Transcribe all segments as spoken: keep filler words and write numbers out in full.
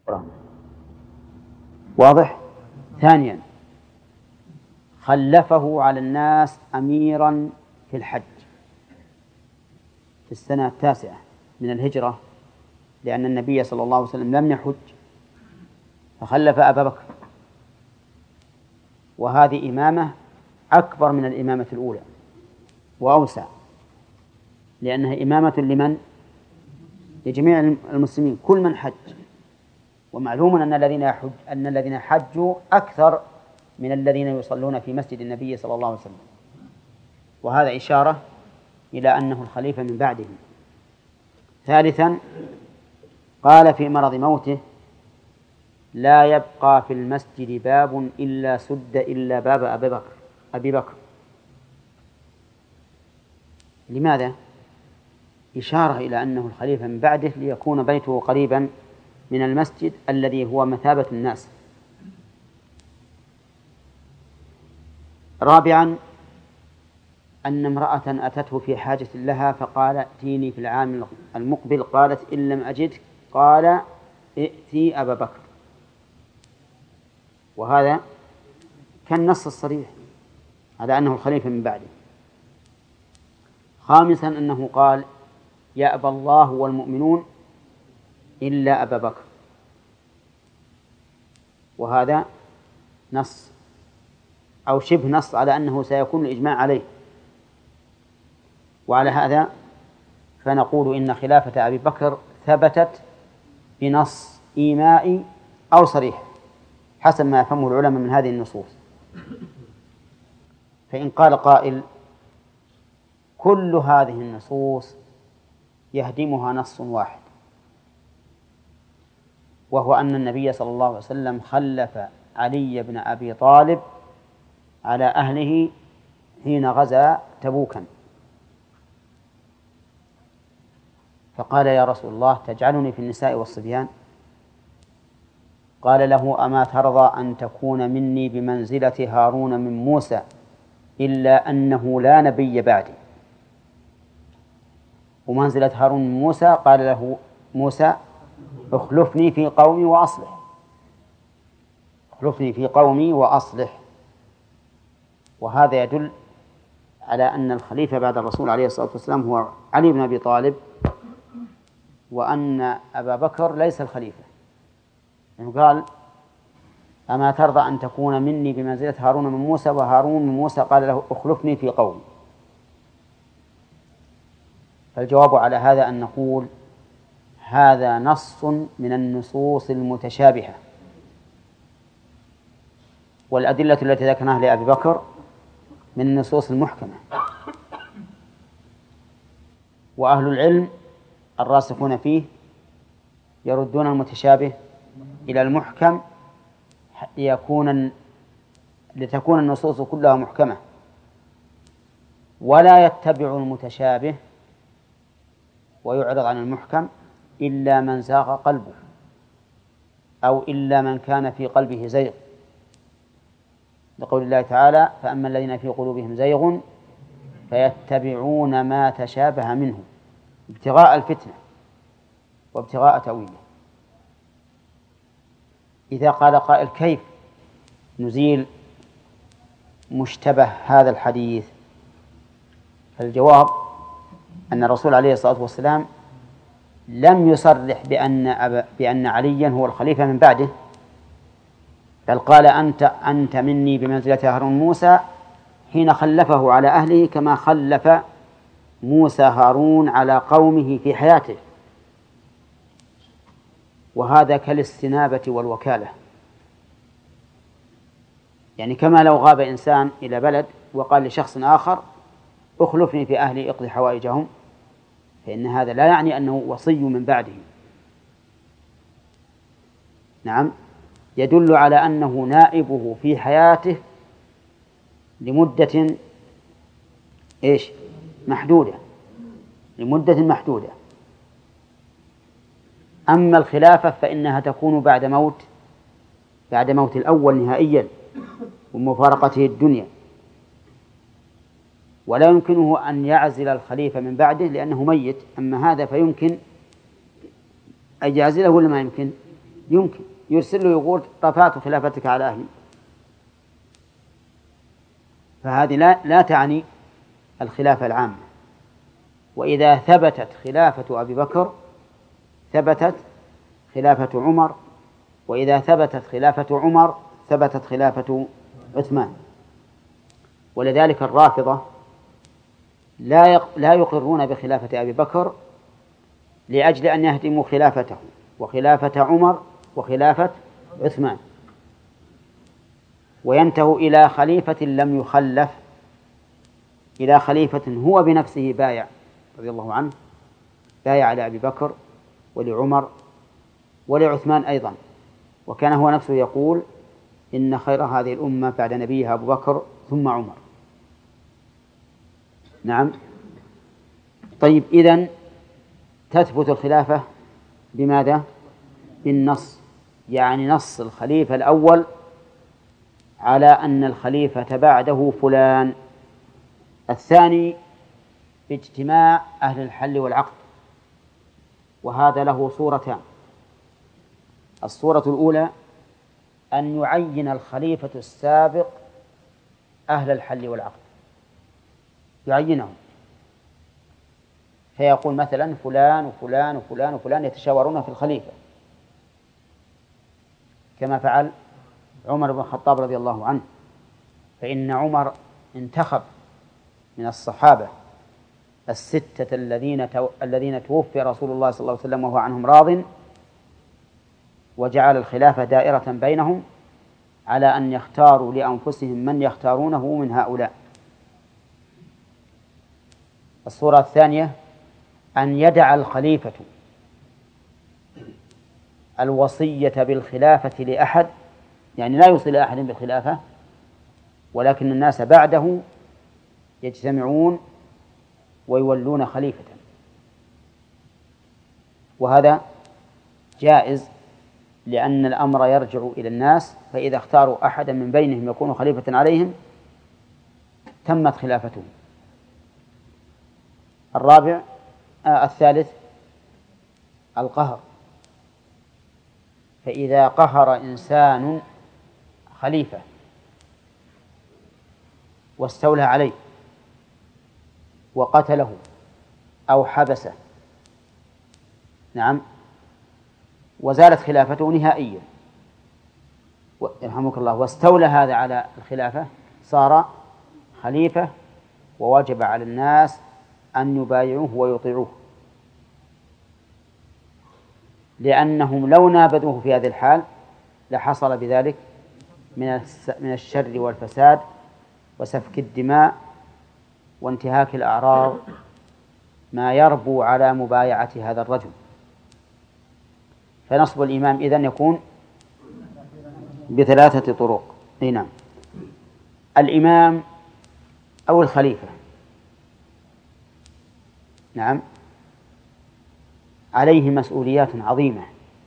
واضح؟ ثانيا خلفه على الناس أميرا في الحج في السنة التاسعة من الهجرة، لأن النبي صلى الله عليه وسلم لم يحج فخلف أبا بكر، وهذه إمامة أكبر من الإمامة الأولى وأوسع، لأنها إمامة لمن؟ لجميع المسلمين كل من حج، ومعلوم أن الذين يحج أن الذين حجوا أكثر من الذين يصلون في مسجد النبي صلى الله عليه وسلم، وهذا إشارة إلى أنه الخليفة من بعده. ثالثا قال في مرض موته: لا يبقى في المسجد باب إلا سد إلا باب أبي بكر أبي بكر لماذا؟ إشارة إلى أنه الخليفة من بعده ليكون بيته قريبا من المسجد الذي هو مثابة الناس. رابعا أن امرأة أتته في حاجة لها فقال: ائتيني في العام المقبل، قالت: إن لم أجدك قال: ائتي أبا بكر، وهذا كالنص الصريح على أنه الخليفة من بعده. خامسا أنه قال: يأبى الله والمؤمنون إلا أبا بكر، وهذا نص أو شبه نص على أنه سيكون الإجماع عليه. وعلى هذا فنقول إن خلافة أبي بكر ثبتت بنص إيمائي أو صريح حسب ما يفهمه العلماء من هذه النصوص. فإن قال قائل: كل هذه النصوص يهدمها نص واحد، وهو أن النبي صلى الله عليه وسلم خلف علي بن أبي طالب على أهله حين غزا تبوكا، فقال: يا رسول الله تجعلني في النساء والصبيان؟ قال له: أما ترضى أن تكون مني بمنزلة هارون من موسى إلا أنه لا نبي بعدي؟ ومنزلة هارون من موسى قال له موسى: اخلفني في قومي وأصلح اخلفني في قومي وأصلح. وهذا يدل على أن الخليفة بعد الرسول عليه الصلاة والسلام هو علي بن أبي طالب، وأن أبا بكر ليس الخليفة. يعني قال: أما ترضى أن تكون مني بمنزلة هارون من موسى؟ وهارون من موسى قال له: اخلفني في قومي. فالجواب على هذا أن نقول هذا نص من النصوص المتشابهة، والأدلة التي ذكرناها لأبي بكر من النصوص المحكمة. وأهل العلم الراسخون فيه يردون المتشابه إلى المحكم ليكون لتكون النصوص كلها محكمة، ولا يتبع المتشابه ويعرض عن المحكم إلا من زاغ قلبه، أو إلا من كان في قلبه زيغ، لقول الله تعالى: فأما الذين في قلوبهم زيغ فيتبعون ما تشابه منه ابتغاء الفتنة وابتغاء تأويله. إذا قال قائل: كيف نزيل مشتبه هذا الحديث؟ فالجواب أن الرسول عليه الصلاة والسلام لم يصرح بأن, أب... بأن عليا هو الخليفة من بعده، بل قال: أنت, أنت مني بمنزلة هارون موسى، حين خلفه على أهله كما خلف موسى هارون على قومه في حياته. وهذا كالاستنابة والوكالة، يعني كما لو غاب إنسان إلى بلد وقال لشخص آخر: اخلفني في أهلي اقضي حوائجهم، فإن هذا لا يعني أنه وصي من بعده. نعم، يدل على أنه نائبه في حياته لمدة إيش محدودة لمدة محدودة. أما الخلافة فإنها تكون بعد موت بعد موت الأول نهائيا ومفارقته الدنيا، ولا يمكنه أن يعزل الخليفة من بعده لأنه ميت. أما هذا فيمكن أن يعزله ولا ما يمكن؟ يمكن يرسل له يقول رفعت خلافتك على أهلي، فهذه لا, لا تعني الخلافة العامة. وإذا ثبتت خلافة أبي بكر ثبتت خلافة عمر، وإذا ثبتت خلافة عمر ثبتت خلافة عثمان. ولذلك الرافضة لا لا يقرون بخلافة أبي بكر لأجل أن يهدموا خلافته وخلافة عمر وخلافة عثمان، وينتهوا إلى خليفة لم يخلف، إلى خليفة هو بنفسه بايع رضي الله عنه، بايع على أبي بكر ولعمر ولعثمان أيضا، وكان هو نفسه يقول إن خير هذه الأمة بعد نبيها أبو بكر ثم عمر. نعم. طيب، إذن تثبت الخلافة بماذا؟ بالنص، يعني نص الخليفة الأول على أن الخليفة بعده فلان. الثاني باجتماع أهل الحل والعقد، وهذا له صورتان. الصورة الأولى أن يعين الخليفة السابق أهل الحل والعقد، يعينهم، فيقول مثلا فلان وفلان وفلان وفلان يتشاورون في الخليفة، كما فعل عمر بن الخطاب رضي الله عنه. فإن عمر انتخب من الصحابة الستة الذين الذين توفي رسول الله صلى الله عليه وسلم وهو عنهم راض، وجعل الخلافة دائرة بينهم على أن يختاروا لأنفسهم من يختارونه من هؤلاء. الصورة الثانية أن يدع الخليفة الوصية بالخلافة لأحد، يعني لا يوصي لأحد بالخلافة، ولكن الناس بعده يجتمعون ويولون خليفة، وهذا جائز لأن الأمر يرجع إلى الناس، فإذا اختاروا أحدا من بينهم يكون خليفة عليهم تمت خلافته. الرابع آه الثالث القهر، فإذا قهر إنسان خليفة واستولى عليه وقتله أو حبسه، نعم، وزالت خلافته نهائيا يرحمك الله، واستولى هذا على الخلافة صار خليفة، ووجب على الناس أن يبايعوه ويطيعوه، لأنهم لو نابذوه في هذه الحال لحصل بذلك من من الشر والفساد وسفك الدماء وانتهاك الأعراض ما يربو على مبايعة هذا الرجل. فنصب الإمام إذن يكون بثلاثة طرق. نعم. الإمام أو الخليفة، نعم، عليه مسؤوليات عظيمة،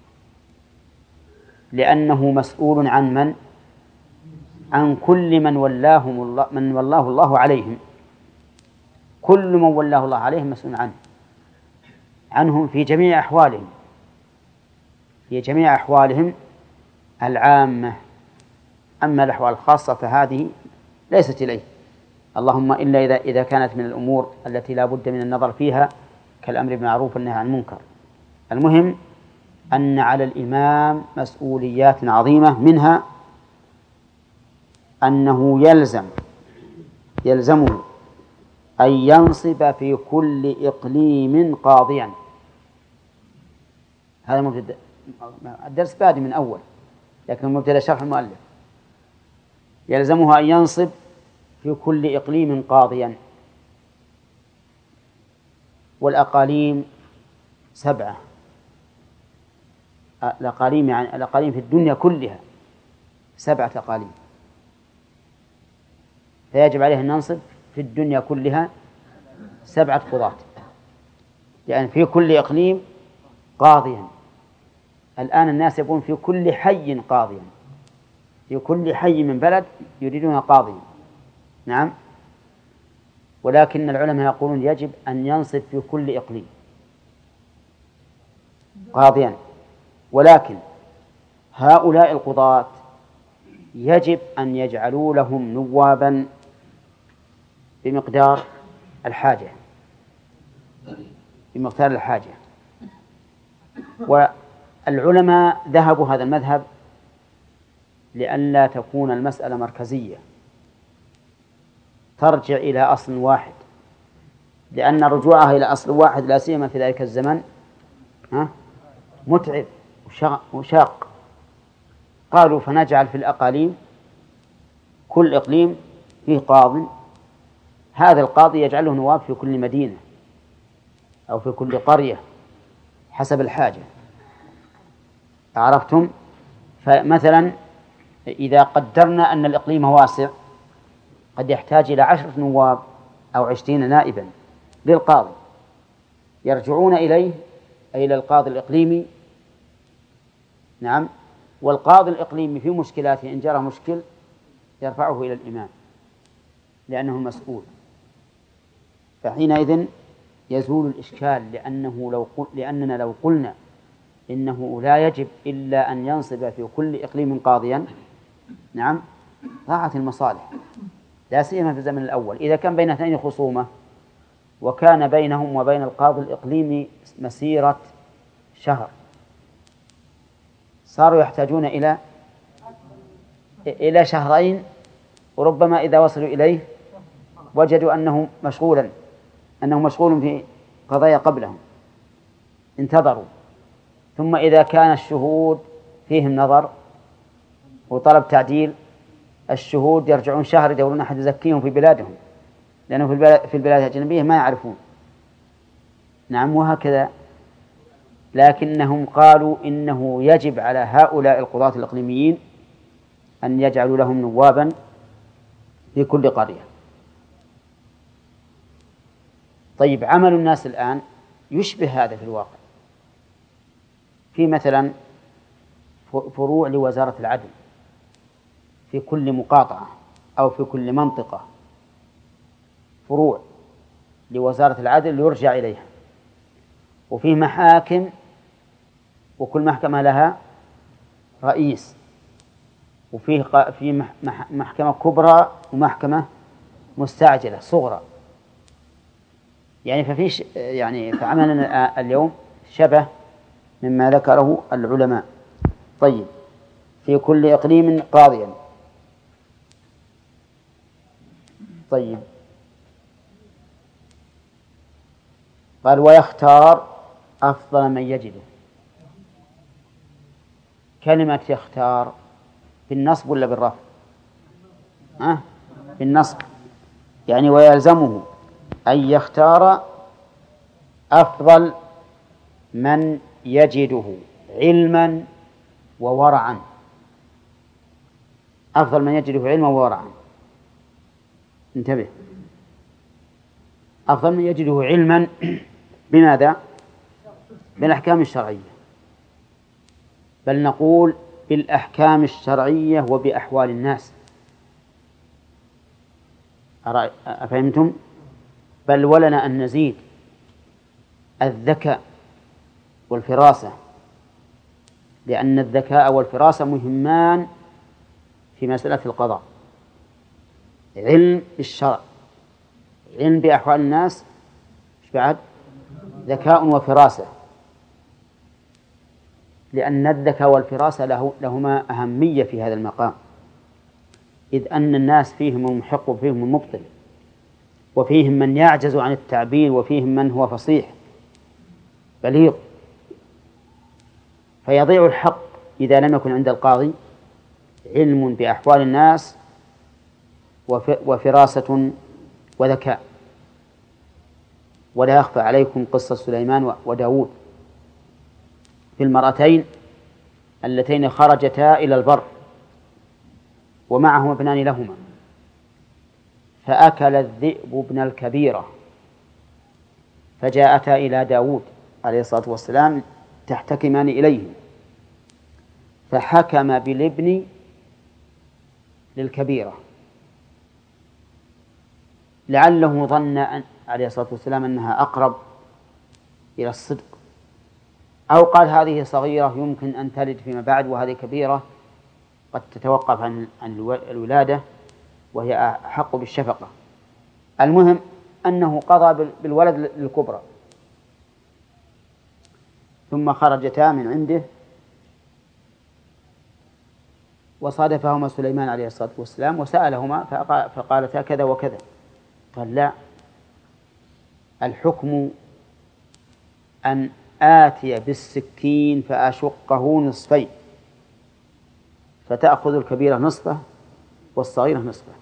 لأنه مسؤول عن من؟ عن كل من ولاهم الله من والله الله عليهم، كل من والله الله عليهم مسؤول عنه عنهم في جميع أحوالهم، في جميع أحوالهم العامة. أما الأحوال الخاصة فهذه ليست إليه، اللهم إلا إذا إذا كانت من الأمور التي لا بد من النظر فيها كالأمر بالمعروف والنهي عن المنكر. المهم أن على الإمام مسؤوليات عظيمة، منها أنه يلزم يلزمه أن ينصب في كل إقليم قاضيا. هذا مبتدأ، الدرس بادئ من أول، لكن مبتدأ شرح المؤلف. يلزمه أن ينصب في كل إقليم قاضيا، والأقاليم سبعة. الأقاليم يعني الأقاليم في الدنيا كلها سبعة أقاليم، فيجب عليه أن ننصب في الدنيا كلها سبعة قضاة، يعني في كل إقليم قاضيا. الآن الناس يقولون في كل حي قاضيا، في كل حي من بلد يريدون قاضيا، نعم، ولكن العلماء يقولون يجب أن ينصب في كل إقليم قاضيا. ولكن هؤلاء القضاة يجب أن يجعلوا لهم نوابا بمقدار الحاجة بمقدار الحاجة والعلماء ذهبوا هذا المذهب لئلا تكون المسألة مركزية ترجع إلى أصل واحد، لأن رجوعها إلى أصل واحد لا سيما في ذلك الزمن ها متعب وشاق. قالوا فنجعل في الأقاليم كل إقليم فيه قاض، هذا القاضي يجعله نواب في كل مدينة أو في كل قرية حسب الحاجة. عرفتم؟ فمثلا إذا قدرنا أن الإقليم واسع قد يحتاج إلى عشرة نواب أو عشرين نائبا للقاضي يرجعون إليه أي إلى القاضي الإقليمي. نعم. والقاضي الإقليمي في مشكلاته إن جرى مشكل يرفعه إلى الإمام لأنه المسؤول، فحينئذ يزول الإشكال. لأنه لو قل لأننا لو قلنا إنه لا يجب إلا أن ينصب في كل إقليم قاضيا، نعم، ضاعت المصالح لا سيما في الزمن الأول. إذا كان بين اثنين خصومة وكان بينهم وبين القاضي الإقليمي مسيرة شهر صاروا يحتاجون إلى إلى شهرين، وربما إذا وصلوا إليه وجدوا أنه مشغولا أنه مشغول في قضايا قبلهم انتظروا. ثم إذا كان الشهود فيهم نظر وطلب تعديل الشهود يرجعون شهر يدورون أحد يزكيهم في بلادهم، لأنه في البلاد, في البلاد الأجنبية ما يعرفون. نعم. وهكذا. لكنهم قالوا إنه يجب على هؤلاء القضاة الإقليميين أن يجعلوا لهم نوابا في كل قرية. طيب، عمل الناس الآن يشبه هذا في الواقع. في مثلا فروع لوزارة العدل في كل مقاطعة أو في كل منطقة، فروع لوزارة العدل يرجع إليها، وفيه محاكم وكل محكمة لها رئيس، وفيه في محكمة كبرى ومحكمة مستعجلة صغرى. يعني ففيش يعني فعملنا اليوم شبه مما ذكره العلماء. طيب، في كل إقليم قاضيا. طيب، قال ويختار أفضل من يجده. كلمة يختار بالنصب ولا بالرفع؟ أه؟ بالنصب. يعني ويلزمه أن يختار أفضل من يجده علما وورعا. أفضل من يجده علما وورعا. انتبه، أفضل من يجده علما بماذا؟ بالأحكام الشرعية، بل نقول بالأحكام الشرعية وبأحوال الناس. أفهمتم؟ بل ولنا أن نزيد الذكاء والفراسة، لأن الذكاء والفراسة مهمان في مسألة القضاء. علم بالشرع، علم بأحوال الناس، بعد ذكاء وفراسة، لأن الذكاء والفراسة له لهما أهمية في هذا المقام، إذ أن الناس فيهم المحق وفيهم المبطل، وفيهم من يعجز عن التعبير وفيهم من هو فصيح بليغ، فيضيع الحق إذا لم يكن عند القاضي علم بأحوال الناس وفراسة وذكاء. ولا يخفى عليكم قصة سليمان وداود في المرأتين اللتين خرجتا إلى البر ومعهما ابنان لهما، فأكل الذئب ابن الكبيرة، فجاءتا إلى داود عليه الصلاة والسلام تحتكمان إليه، فحكم بالابن للكبيرة، لعله ظن أن عليه الصلاة والسلام أنها أقرب إلى الصدق أو قال هذه صغيرة يمكن أن تلد فيما بعد، وهذه كبيرة قد تتوقف عن الولادة وهي أحق بالشفقة. المهم أنه قضى بالولد للكبرى، ثم خرجتا من عنده وصادفهما سليمان عليه الصلاة والسلام وسألهما فقالتا كذا وكذا. قال لا، الحكم أن آتي بالسكين فأشقه نصفين، فتأخذ الكبيرة نصفه والصغيرة نصفه.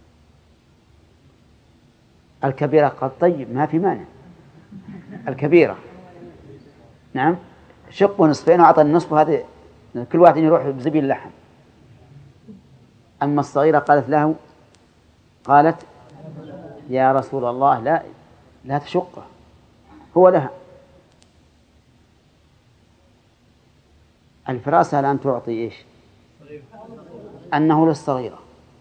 الكبيرة قال طيب ما في مانع، الكبيرة نعم شقه نصفين وأعطى النصف، هذا كل واحد يروح بزبيل اللحم. أما الصغيرة قالت له قالت يا رسول الله لا لا تشقه، هو لها. الفراسة الآن تعطي إيش؟ أنه للصغيرة.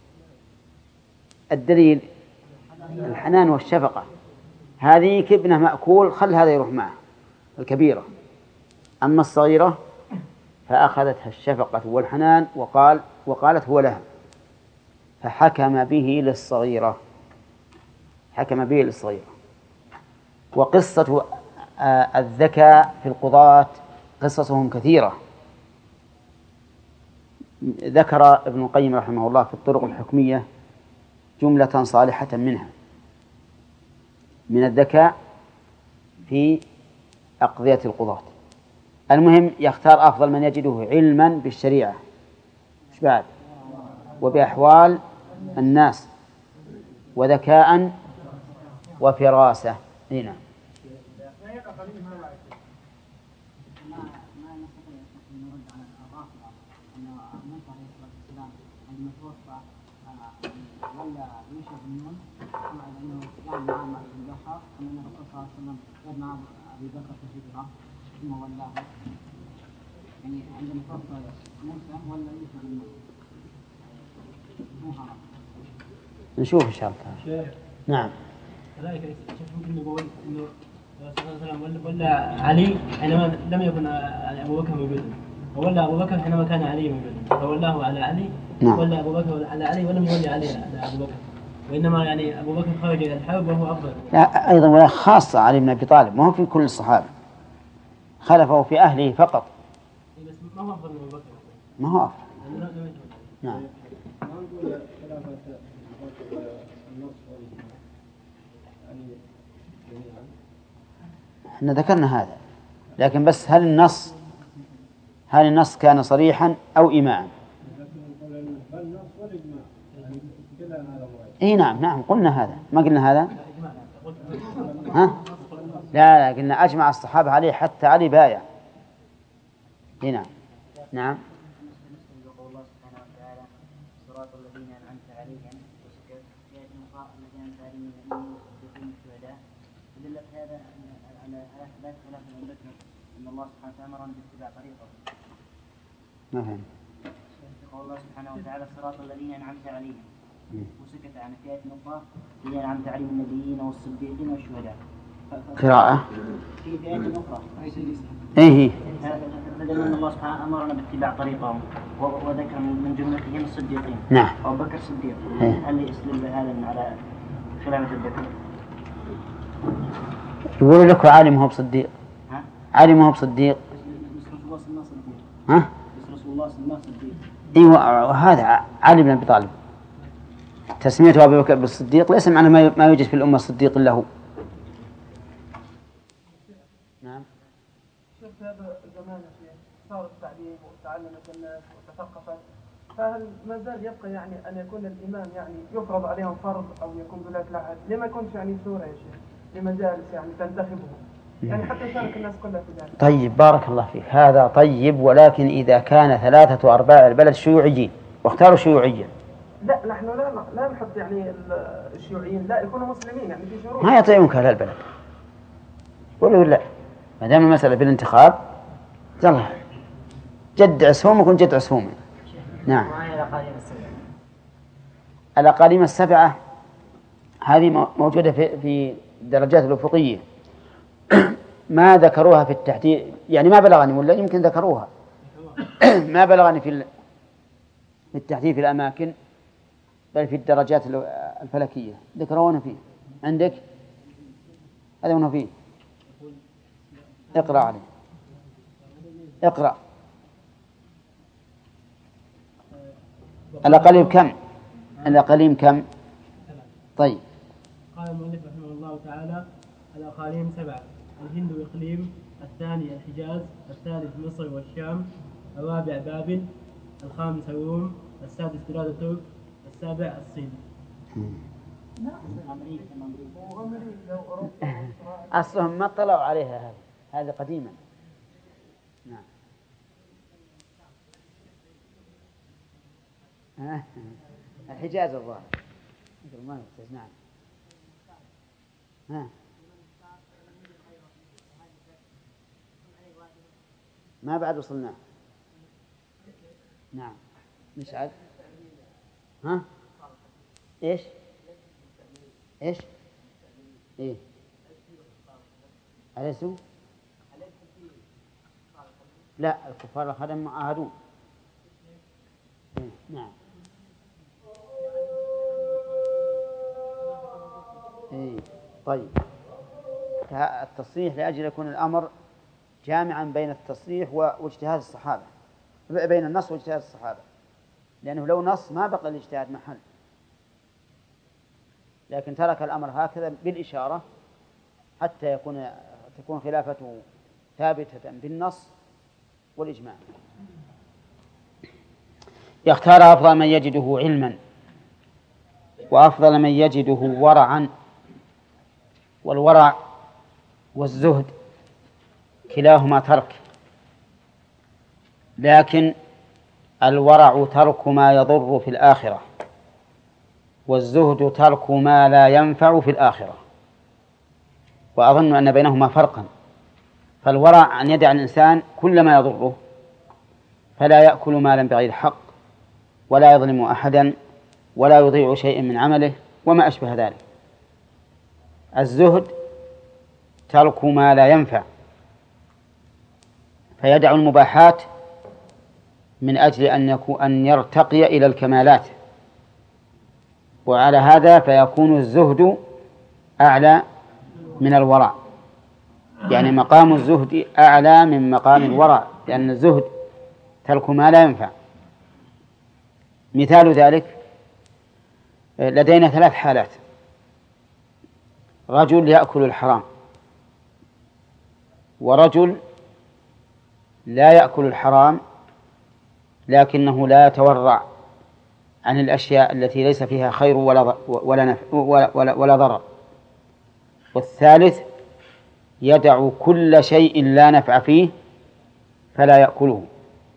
الدليل الحنان والشفقة، هذه كابنه مأكول خل هذا يروح معه الكبيرة. أما الصغيرة فأخذتها الشفقة والحنان وقال وقالت هو لها، فحكم به للصغيرة، حكم به للصغيرة. وقصة الذكاء في القضاة قصصهم كثيرة. ذكر ابن القيم رحمه الله في الطرق الحكمية جملة صالحة منها من الذكاء في أقضية القضاة. المهم يختار أفضل من يجده علما بالشريعة مش بعد وبأحوال الناس وذكاء وفراسة. هنا نشوف إن شاء الله. نعم. كذلك ممكن نقول إنه صلى الله عليه وسلم ولا علي حينما لم يكن أبو بكر موجودا، ولا أبو بكر حينما كان علي موجودا، فولاه على علي. نعم. ولا أبو بكر على علي ولم يولي علي على أبو بكر، وإنما يعني أبو بكر خرج إلى الحرب وهو أفضل. لا أيضا ولا خاصة علي بن أبي طالب، ما هو في كل الصحابة، خلفه في أهله فقط. بس ما هو أفضل من أبو بكر. ما هو أفضل. نعم. احنا ذكرنا هذا، لكن بس هل النص هل النص كان صريحا أو إيماعا؟ اي نعم نعم قلنا هذا، ما قلنا هذا؟ ها؟ لا لا قلنا أجمع الصحابة عليه حتى علي بايع. اي نعم. نعم. الله سبحانه وتعالى أمرنا باتباع طريقه. ما فهم. قول الله سبحانه وتعالى صراط الذين أنعمت عليهم، وسكت عن فئة أخرى الذين أنعمت عليهم النبيين والصديقين والشهداء. قراءة. في فئة أخرى. إيه. بدل من الله سبحانه أمرنا باتباع طريقهم وذكر من جملتهم الصديقين. نعم. أبو بكر الصديق. هل يستدل هذا على خلافة الذكر؟ يقول لك عالم هو بصديق. علي ما هو بصديق. ها؟ ايوه وهذا علي بن ابي طالب. تسميته ابي بكر بالصديق ليس معنى ما يوجد في الامه صديق الا هو. نعم. شوف هذا زمان صار التعليم وتعلمت الناس وتثقفت، فهل ما زال يبقى يعني ان يكون الامام يعني يفرض عليهم فرض او يكون ولاة العهد؟ لما يكونش يعني صوره يا شيخ لمجالس يعني تنتخبهم يعني حتى يشارك الناس كلها في ذلك. طيب بارك الله فيك، هذا طيب، ولكن إذا كان ثلاثة أرباع البلد شيوعيين واختاروا شيوعيا. لا نحن لا لا نحط يعني الشيوعيين، لا يكونوا مسلمين يعني في شروط. ما يطيعونك أهل البلد. قولوا لا، ما دام المسألة بالانتخاب يلا جد عسومك وجد عسومك. نعم. الأقاليم السبعة هذه موجودة في في الدرجات الأفقية. ما ذكروها في التحديد، يعني ما بلغني ولا يمكن ذكروها ما بلغني في التحديد في الأماكن، بل في الدرجات الفلكية ذكرونا فيه. عندك هذا هنا فيه. اقرأ عليه، اقرأ. الأقاليم كم؟ الأقاليم كم؟ طيب. قال المؤلف رحمه الله تعالى: الأقاليم سبعة: الهند إقليم، الثاني الحجاز، الثالث مصر والشام، الرابع بابل، الخامس الروم، السادس بلاد ترك، السابع الصين. أصلهم ما اطلعوا عليها، هذه هذه قديما. نعم. الحجاز الظاهر ما نعم. ها ما بعد وصلنا. نعم نسعد. ها ايش ايش ايه أليسوا؟ لا، الكفار الخدم معاهدون. إيه؟ نعم. إيه؟ طيب، التصريح لأجل يكون الأمر جامعا بين التصريح واجتهاد الصحابة، بين النص واجتهاد الصحابة، لأنه لو نص ما بقى الاجتهاد محل، لكن ترك الأمر هكذا بالإشارة حتى يكون تكون خلافته ثابتة بالنص والإجماع. يختار أفضل من يجده علما، وأفضل من يجده ورعا. والورع والزهد كلاهما ترك، لكن الورع ترك ما يضر في الآخرة، والزهد ترك ما لا ينفع في الآخرة، وأظن أن بينهما فرقا. فالورع أن يدع الإنسان كل ما يضره، فلا يأكل مالا بغير حق، ولا يظلم أحدا، ولا يضيع شيء من عمله، وما أشبه ذلك. الزهد ترك ما لا ينفع، فيدع المباحات من أجل أن يكون أن يرتقي إلى الكمالات، وعلى هذا فيكون الزهد أعلى من الورع، يعني مقام الزهد أعلى من مقام الورع، لأن الزهد ترك ما لا ينفع. مثال ذلك لدينا ثلاث حالات: رجل يأكل الحرام، ورجل لا يأكل الحرام لكنه لا يتورع عن الأشياء التي ليس فيها خير ولا ولا نفع ولا, ولا ضرر، والثالث يدع كل شيء لا نفع فيه فلا يأكله.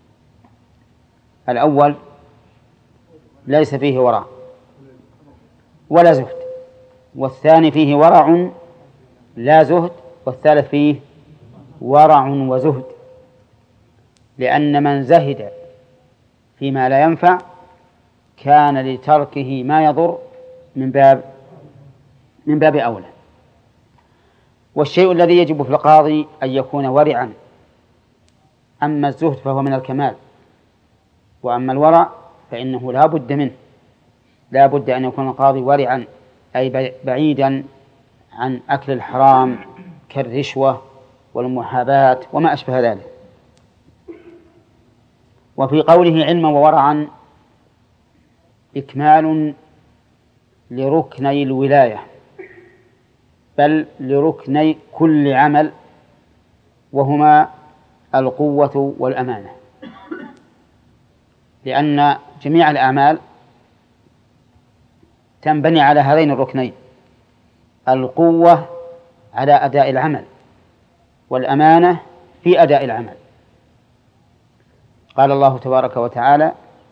الأول ليس فيه ورع ولا زهد، والثاني فيه ورع لا زهد، والثالث فيه ورع وزهد، لأن من زهد فيما لا ينفع كان لتركه ما يضر من باب من باب أولى. والشيء الذي يجب في القاضي أن يكون ورعا، أما الزهد فهو من الكمال، وأما الورع فإنه لا بد منه، لا بد أن يكون القاضي ورعا، أي بعيدا عن أكل الحرام كالرشوة والمحاباة وما أشبه ذلك. وفي قوله علما وورعا إكمال لركني الولاية، بل لركني كل عمل، وهما القوة والأمانة، لأن جميع الأعمال تنبني على هذين الركنين: القوة على أداء العمل، والأمانة في أداء العمل. قال الله تبارك وتعالى: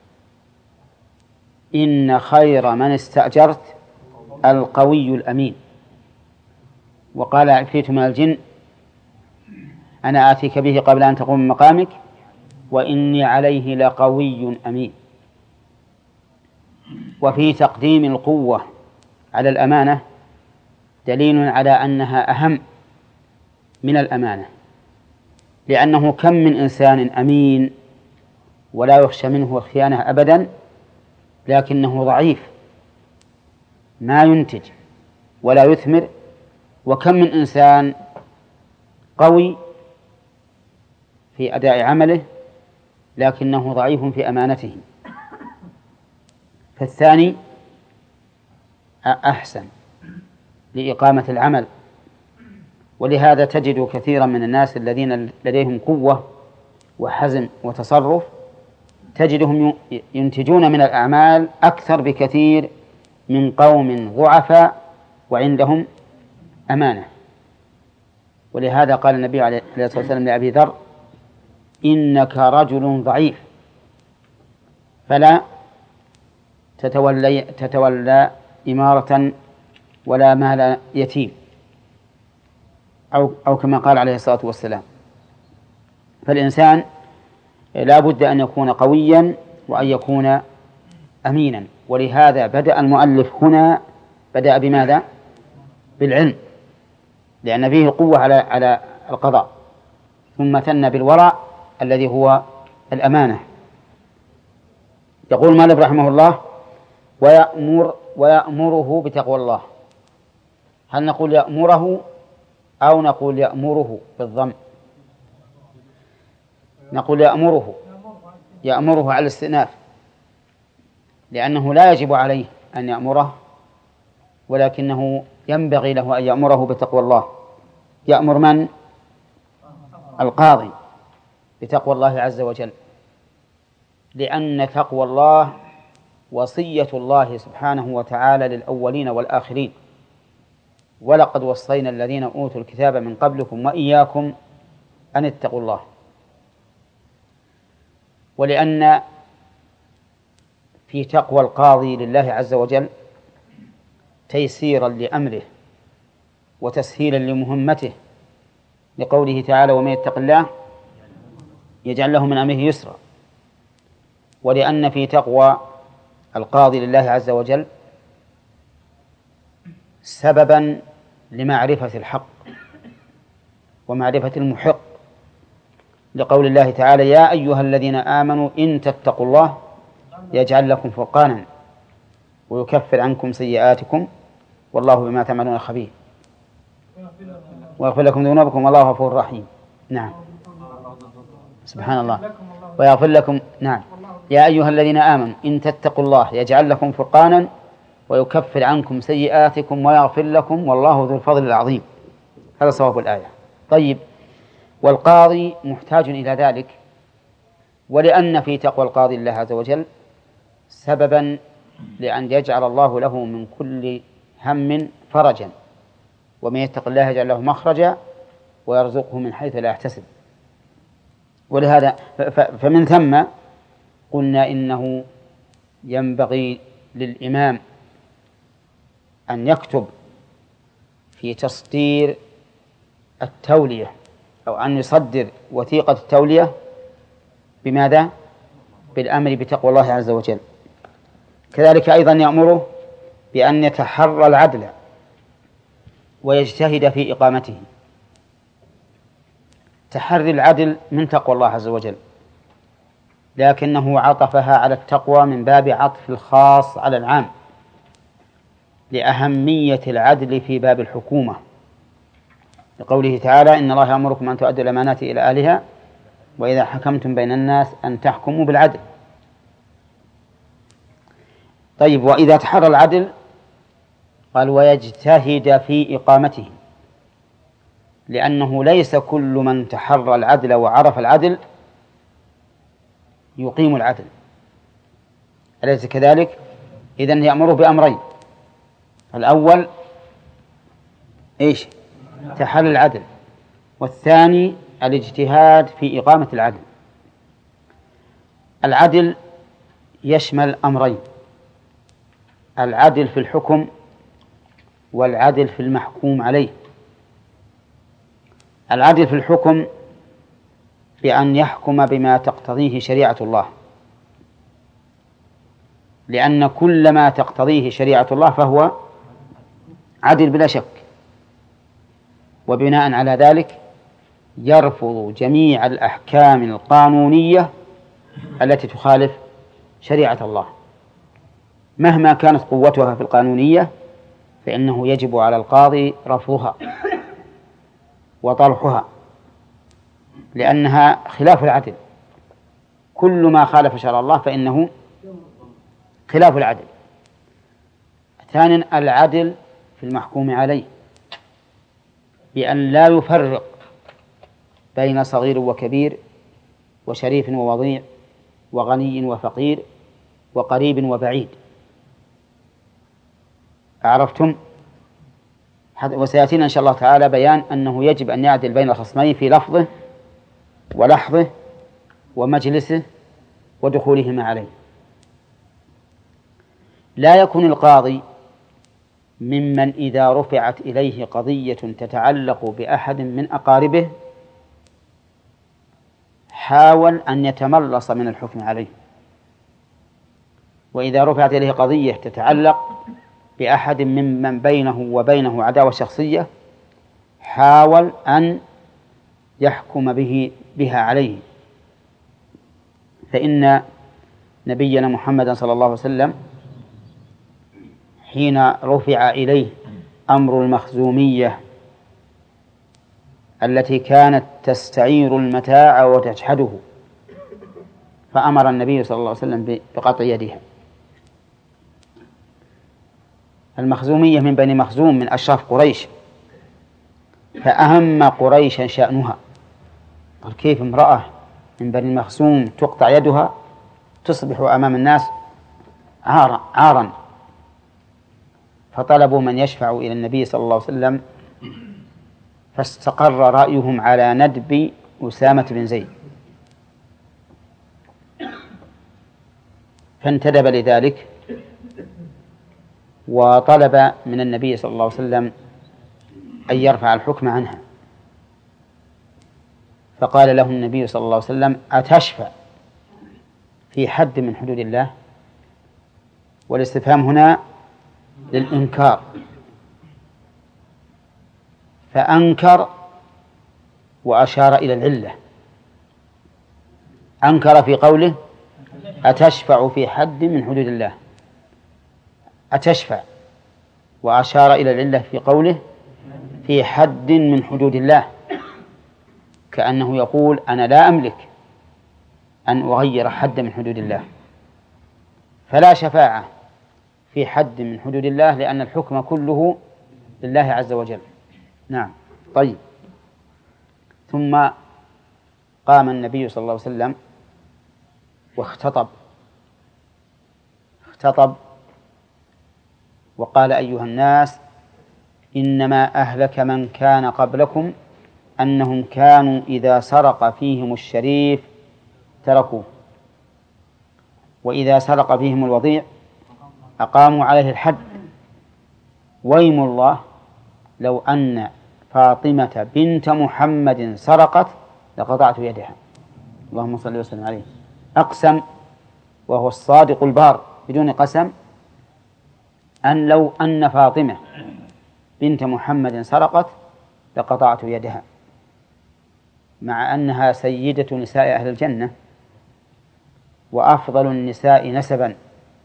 إن خير من استأجرت القوي الأمين. وقال عفريت من الجن: أنا آتيك به قبل أن تقوم من مقامك وإني عليه لقوي أمين. وفي تقديم القوة على الأمانة دليل على أنها أهم من الأمانة، لأنه كم من إنسان أمين ولا يخشى منه الخيانة أبدا لكنه ضعيف ما ينتج ولا يثمر، وكم من إنسان قوي في أداء عمله لكنه ضعيف في أمانته. فالثاني أحسن لإقامة العمل، ولهذا تجد كثيرا من الناس الذين لديهم قوة وحزم وتصرف تجدهم ينتجون من الأعمال أكثر بكثير من قوم ضعفاء وعندهم أمانة. ولهذا قال النبي عليه الصلاة والسلام لأبي ذر: إنك رجل ضعيف فلا تتولي, تتولى إمارة ولا مال يتيم، أو, أو كما قال عليه الصلاة والسلام. فالإنسان لا بد أن يكون قويا وأن يكون أمينا، ولهذا بدأ المؤلف هنا بدأ بماذا؟ بالعلم، لأن فيه قوة على على القضاء، ثم ثنى بالورع الذي هو الأمانة. يقول مالك رحمه الله: ويأمر ويأمره بتقوى الله. هل نقول يأمره أو نقول يأمره بالضم؟ نقول يأمره، يأمره على الاستئناف، لأنه لا يجب عليه أن يأمره، ولكنه ينبغي له أن يأمره بتقوى الله. يأمر من؟ القاضي بتقوى الله عز وجل، لأن تقوى الله وصية الله سبحانه وتعالى للأولين والآخرين: ولقد وصينا الذين أوتوا الكتاب من قبلكم وإياكم أن اتقوا الله. ولأن في تقوى القاضي لله عز وجل تيسيرا لأمره وتسهيلا لمهمته، لقوله تعالى: ومن يتق الله يجعل له من أمره يسرا. ولأن في تقوى القاضي لله عز وجل سببا لمعرفة الحق ومعرفة المحق، لقول الله تعالى: يا أيها الذين آمنوا إن تتقوا الله يجعل لكم فرقانا ويكفر عنكم سيئاتكم والله بما تعملون خبير ويغفر لكم ذنوبكم والله غفور رحيم. نعم، سبحان الله. ويغفر لكم. نعم، يا أيها الذين آمنوا إن تتقوا الله يجعل لكم فرقانا ويكفر عنكم سيئاتكم ويغفر لكم والله ذو الفضل العظيم. هذا صواب الآية. طيب، والقاضي محتاج إلى ذلك، ولأن في تقوى القاضي الله عز وجل سببا لأن يجعل الله له من كل هم فرجا، ومن يتق الله يجعل له مخرجا ويرزقه من حيث لا يحتسب. ولهذا فمن ثم قلنا إنه ينبغي للإمام أن يكتب في تصدير التولية أو أن يصدر وثيقة التولية بماذا؟ بالأمر بتقوى الله عز وجل. كذلك أيضا يأمره بأن يتحرى العدل ويجتهد في إقامته. تحري العدل من تقوى الله عز وجل، لكنه عطفها على التقوى من باب عطف الخاص على العام، لأهمية العدل في باب الحكومة، لقوله تعالى: إن الله يأمركم أن تؤدوا الأمانات إلى أهلها وإذا حكمتم بين الناس أن تحكموا بالعدل. طيب، وإذا تحرى العدل قال: ويجتهد في إقامته، لأنه ليس كل من تحرى العدل وعرف العدل يقيم العدل، أليس كذلك؟ إذن يأمره بأمرين: الأول إيش؟ تحري العدل، والثاني الاجتهاد في إقامة العدل. العدل يشمل أمرين: العدل في الحكم والعدل في المحكوم عليه. العدل في الحكم بأن يحكم بما تقتضيه شريعة الله، لأن كل ما تقتضيه شريعة الله فهو عدل بلا شك، وبناء على ذلك يرفض جميع الأحكام القانونية التي تخالف شريعة الله مهما كانت قوتها في القانونية، فإنه يجب على القاضي رفضها وطرحها، لأنها خلاف العدل. كل ما خالف شرع الله فإنه خلاف العدل. ثانيا العدل في المحكوم عليه، بأن لا يفرق بين صغير وكبير وشريف ووضيع وغني وفقير وقريب وبعيد. أعرفتم؟ وسيأتينا إن شاء الله تعالى بيان أنه يجب أن يعدل بين الخصمين في لفظه ولحظه ومجلسه ودخولهما عليه. لا يكون القاضي ممن إذا رفعت إليه قضية تتعلق بأحد من أقاربه حاول أن يتملص من الحكم عليه، وإذا رفعت إليه قضية تتعلق بأحد ممن بينه وبينه عداوة شخصية حاول أن يحكم به بها عليه. فإن نبينا محمد صلى الله عليه وسلم حين رفع إليه أمر المخزومية التي كانت تستعير المتاع وتجحده، فأمر النبي صلى الله عليه وسلم بقطع يدها. المخزومية من بني مخزوم من أشراف قريش، فأهم قريشا شأنها. قال كيف امرأة من بني مخزوم تقطع يدها تصبح أمام الناس عارا, عارا. فطلبوا من يشفع إلى النبي صلى الله عليه وسلم، فاستقر رأيهم على ندب أسامة بن زيد، فانتدب لذلك وطلب من النبي صلى الله عليه وسلم أن يرفع الحكم عنها. فقال له النبي صلى الله عليه وسلم أتشفع في حد من حدود الله؟ والاستفهام هنا للإنكار، فأنكر وأشار إلى العلة. أنكر في قوله أتشفع في حد من حدود الله، أتشفع، وأشار إلى العلة في قوله في حد من حدود الله، كأنه يقول أنا لا أملك أن أغير حد من حدود الله، فلا شفاعة في حد من حدود الله، لأن الحكم كله لله عز وجل. نعم. طيب. ثم قام النبي صلى الله عليه وسلم واختطب اختطب وقال أيها الناس إنما أهلك من كان قبلكم أنهم كانوا إذا سرق فيهم الشريف تركوه، وإذا سرق فيهم الوضيع أقاموا عليه الحد. ويم الله لو أن فاطمة بنت محمد سرقت لقطعت يدها. اللهم صل وسلم عليه. أقسم وهو الصادق البار بدون قسم أن لو أن فاطمة بنت محمد سرقت لقطعت يدها، مع أنها سيدة نساء أهل الجنة وأفضل النساء نسبا،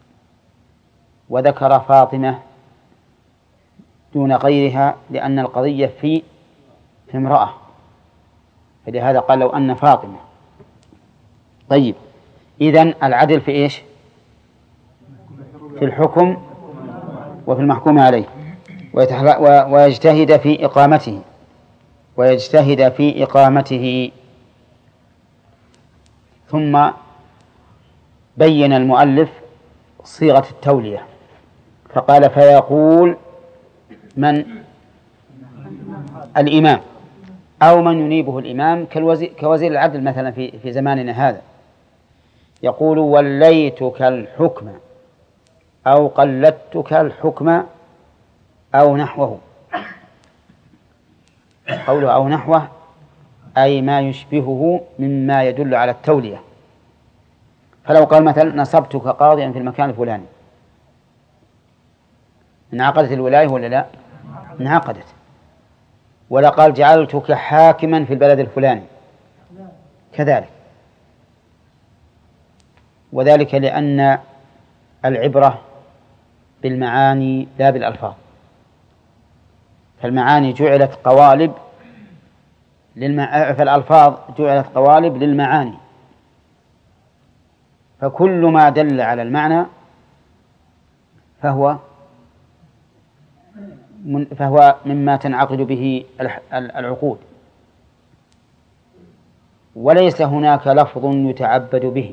وذكر فاطمة دون غيرها لأن القضية في في امرأة، فلهذا قال لو أن فاطمة. طيب، إذن العدل في إيش؟ في الحكم وفي المحكوم عليه، ويجتهد في إقامته ويجتهد في إقامته. ثم بين المؤلف صيغة التولية فقال فيقول من الإمام أو من ينيبه الإمام كوزير العدل مثلا في في زماننا هذا، يقول وليتك الحكم أو قلدتك الحكم أو نحوه. قوله أو نحوه أي ما يشبهه مما يدل على التولية. فلو قال مثلا نصبتك قاضيا في المكان الفلاني، انعقدت الولاية ولا لا؟ انعقدت. ولا قال جعلتك حاكما في البلد الفلاني كذلك. وذلك لأن العبرة بالمعاني لا بالألفاظ، فالمعاني جعلت قوالب للمع... فالألفاظ جعلت قوالب للمعاني، فكل ما دل على المعنى فهو من... فهو مما تنعقد به العقود، وليس هناك لفظ يتعبد به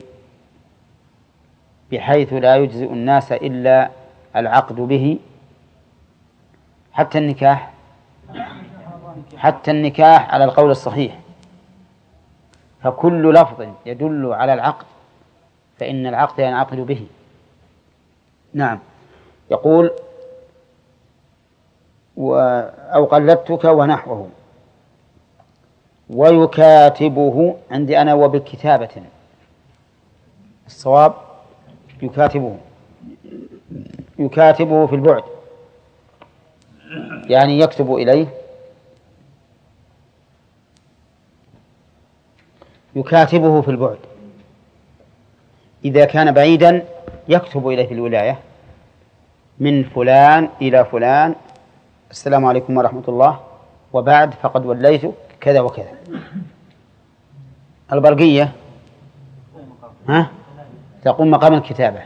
بحيث لا يجزئ الناس إلا العقد به، حتى النكاح حتى النكاح على القول الصحيح، فكل لفظ يدل على العقد فإن العقد ينعقد به. نعم. يقول و... أو قلدتك ونحوه. ويكاتبه عندي أنا وبكتابة، الصواب يكاتبه يكاتبه في البعد، يعني يكتب إليه. يكاتبه في البعد إذا كان بعيدا يكتب إليه في الولاية من فلان إلى فلان السلام عليكم ورحمة الله وبعد فقد وليت كذا وكذا. البرقية ها تقوم مقام الكتابة.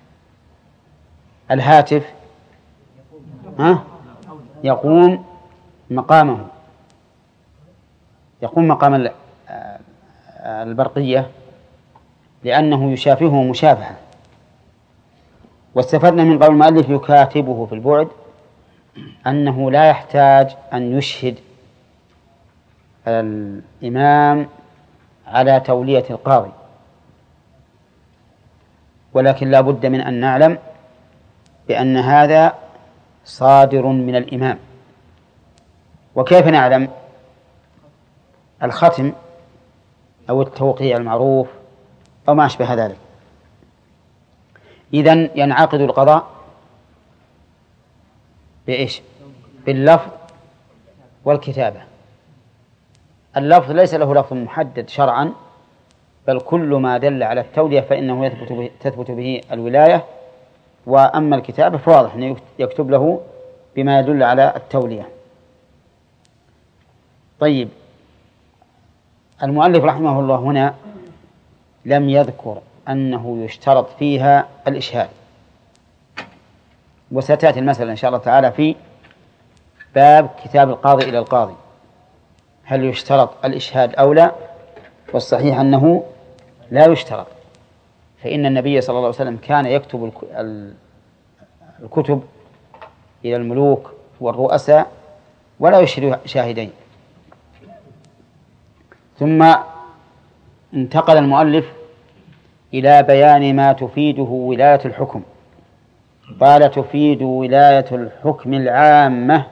الهاتف ها يقوم مقامه يقوم مقام البرقية لأنه يشافهه مشافهة. واستفدنا من قول المؤلف يكاتبه في البعد أنه لا يحتاج أن يشهد الإمام على تولية القاضي، ولكن لا بد من أن نعلم بأن هذا صادر من الإمام. وكيف نعلم؟ الختم أو التوقيع المعروف أو ما أشبه ذلك. إذن ينعقد القضاء بإيش؟ باللفظ والكتابة. اللفظ ليس له لفظ محدد شرعا، بل كل ما دل على التولية فإنه يثبت به تثبت به الولاية. وأما الكتابة فواضح أنه يكتب له بما يدل على التولية. طيب، المؤلف رحمه الله هنا لم يذكر أنه يشترط فيها الإشهاد، وستأتي المسألة إن شاء الله تعالى في باب كتاب القاضي إلى القاضي، هل يشترط الإشهاد أو لا؟ والصحيح أنه لا يشترط، فإن النبي صلى الله عليه وسلم كان يكتب الكتب إلى الملوك والرؤساء ولا يشهد شاهدين. ثم انتقل المؤلف إلى بيان ما تفيده ولاية الحكم. قال تفيد ولاية الحكم العامة،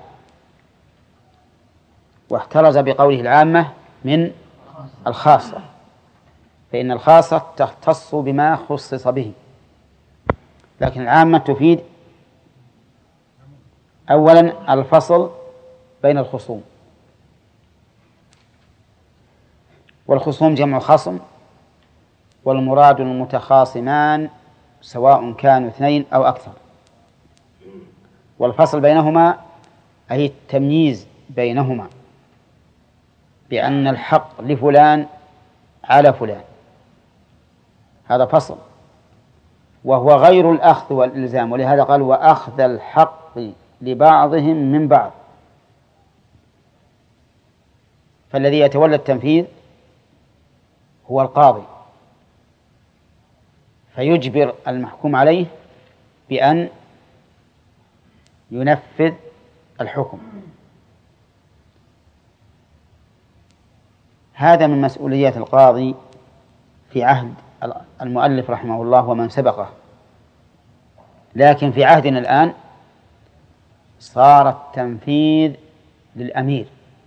واحترز بقوله العامة من الخاصة، فإن الخاصة تختص بما خصص به، لكن العامة تفيد أولا الفصل بين الخصوم، والخصوم جمع خصم، والمراد المتخاصمان سواء كانوا اثنين أو أكثر. والفصل بينهما أي التمييز بينهما بأن الحق لفلان على فلان، هذا فصل، وهو غير الأخذ والإلزام، ولهذا قال وأخذ الحق لبعضهم من بعض. فالذي يتولى التنفيذ هو القاضي، فيجبر المحكوم عليه بأن ينفذ الحكم. هذا من مسؤوليات القاضي في عهد المؤلف رحمه الله ومن سبقه، لكن في عهدنا الآن صار التنفيذ للأمير.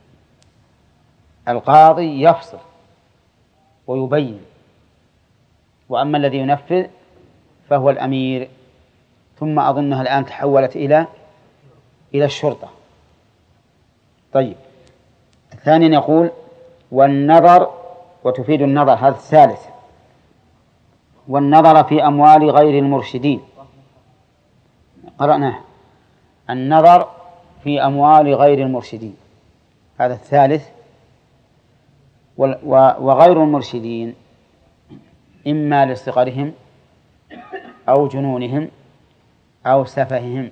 القاضي يفصل ويبين، وأما الذي ينفذ فهو الأمير. ثم أظنها الآن تحولت إلى إلى الشرطة. طيب، ثانيا يقول والنظر، وتفيد النظر هذا الثالث، والنظر في أموال غير المرشدين. قرأناه النظر في أموال غير المرشدين، هذا الثالث. وغير المرشدين إما لصغرهم أو جنونهم أو سفههم،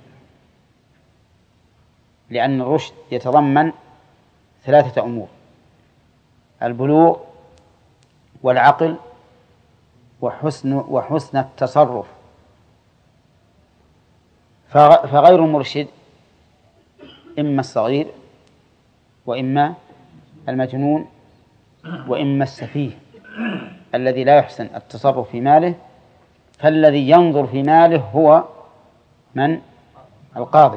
لأن الرشد يتضمن ثلاثة أمور: البلوغ والعقل وحسن وحسن التصرف. فغير المرشد إما الصغير وإما المجنون وإما السفيه الذي لا يحسن التصرف في ماله، فالذي ينظر في ماله هو من؟ القاضي.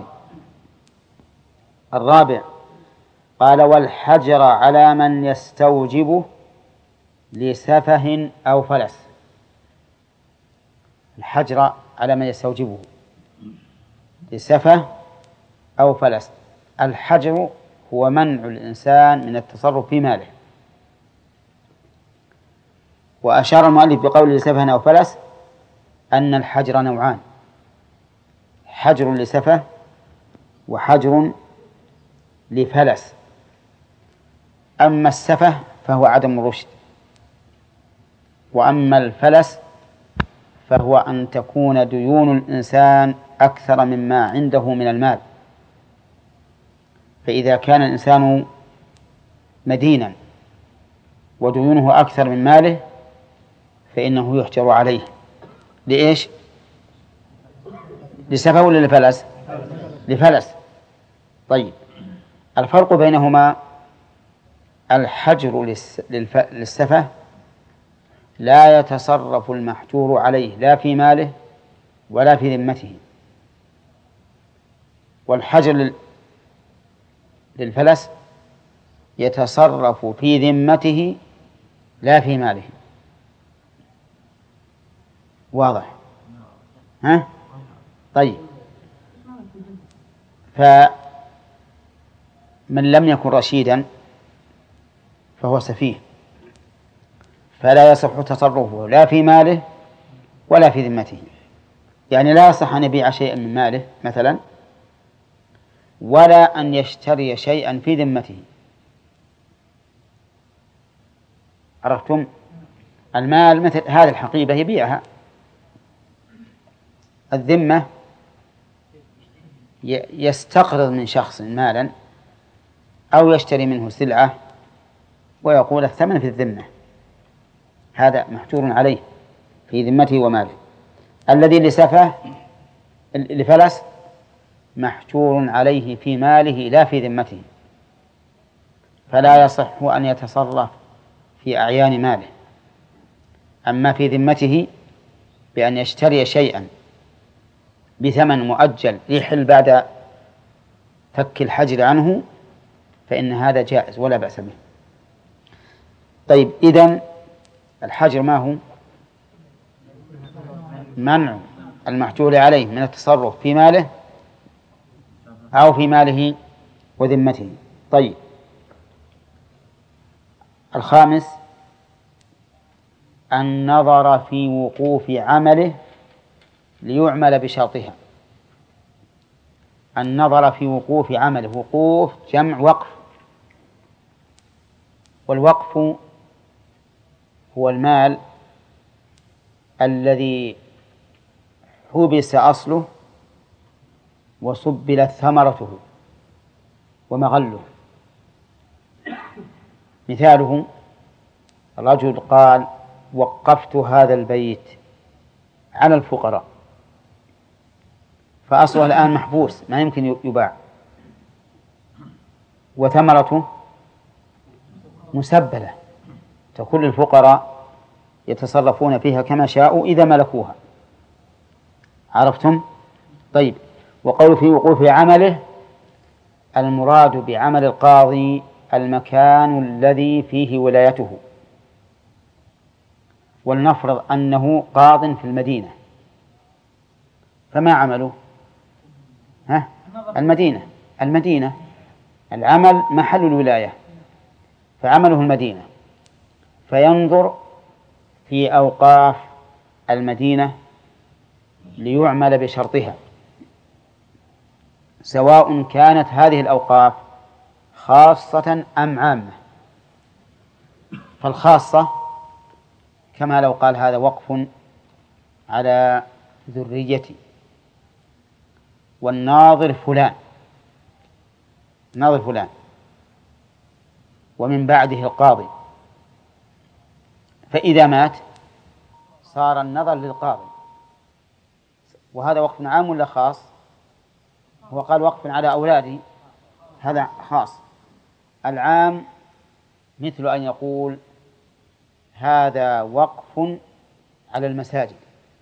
الرابع قال والحجر على من يستوجبه لسفه أو فلس. الحجر على من يستوجبه لسفه أو فلس. الحجر هو منع الإنسان من التصرف في ماله. وأشار المؤلف بقوله لسفه أو فلس أن الحجر نوعان: حجر لسفه وحجر لفلس. أما السفه فهو عدم الرشد، وأما الفلس فهو أن تكون ديون الإنسان أكثر مما عنده من المال. فإذا كان الإنسان مدينا وديونه أكثر من ماله فإنه يحجر عليه. لإيش؟ لسفه ولا لفلس؟ لفلس. طيب، الفرق بينهما: الحجر للسفه لا يتصرف المحجور عليه لا في ماله ولا في ذمته، والحجر للفلس يتصرف في ذمته لا في ماله. واضح؟ ها؟ طيب، فمن لم يكن رشيدا فهو سفيه، فلا يصح تصرفه لا في ماله ولا في ذمته. يعني لا يصح أن يبيع شيئا من ماله مثلا، ولا أن يشتري شيئا في ذمته. عرفتم؟ المال مثل هذه الحقيبة يبيعها. الذمة يستقرض من شخص مالا أو يشتري منه سلعة ويقول الثمن في الذمة، هذا محجور عليه في ذمته وماله. الذي لسفه لفلس محجور عليه في ماله لا في ذمته، فلا يصح أن يتصرف في أعيان ماله. أما في ذمته بأن يشتري شيئا بثمن مؤجل يحل بعد فك الحجر عنه فإن هذا جائز ولا بأس به. طيب، إذن الحجر ما هو؟ منع المحجور عليه من التصرف في ماله أو في ماله وذمته. طيب، الخامس النظر في وقوف عمله ليعمل بشرطها. النظر في وقوف عمله، وقوف جمع وقف، والوقف هو المال الذي حبس أصله وسبلت ثمرته ومغله. مثاله: الرجل قال وقفت هذا البيت على الفقراء، فأصله الآن محبوس ما يمكن يباع، وثمرته مسبلة تكون للفقراء يتصرفون فيها كما شاءوا إذا ملكوها. عرفتم؟ طيب، وقول في وقوف عمله المراد بعمل القاضي المكان الذي فيه ولايته. ولنفرض أنه قاض في المدينة، فما عمله؟ ها؟ المدينة. المدينة العمل محل الولاية، فعمله المدينة، فينظر في أوقاف المدينة ليعمل بشرطها، سواء كانت هذه الأوقاف خاصة أم عامة. فالخاصة كما لو قال هذا وقف على ذريتي، والناظر فلان، ناظر فلان، ومن بعده القاضي، فإذا مات صار النظر للقاضي. وهذا وقف عام ولا خاص؟ هو قال وقف على أولادي، هذا خاص. العام مثل أن يقول هذا وقف على المساجد،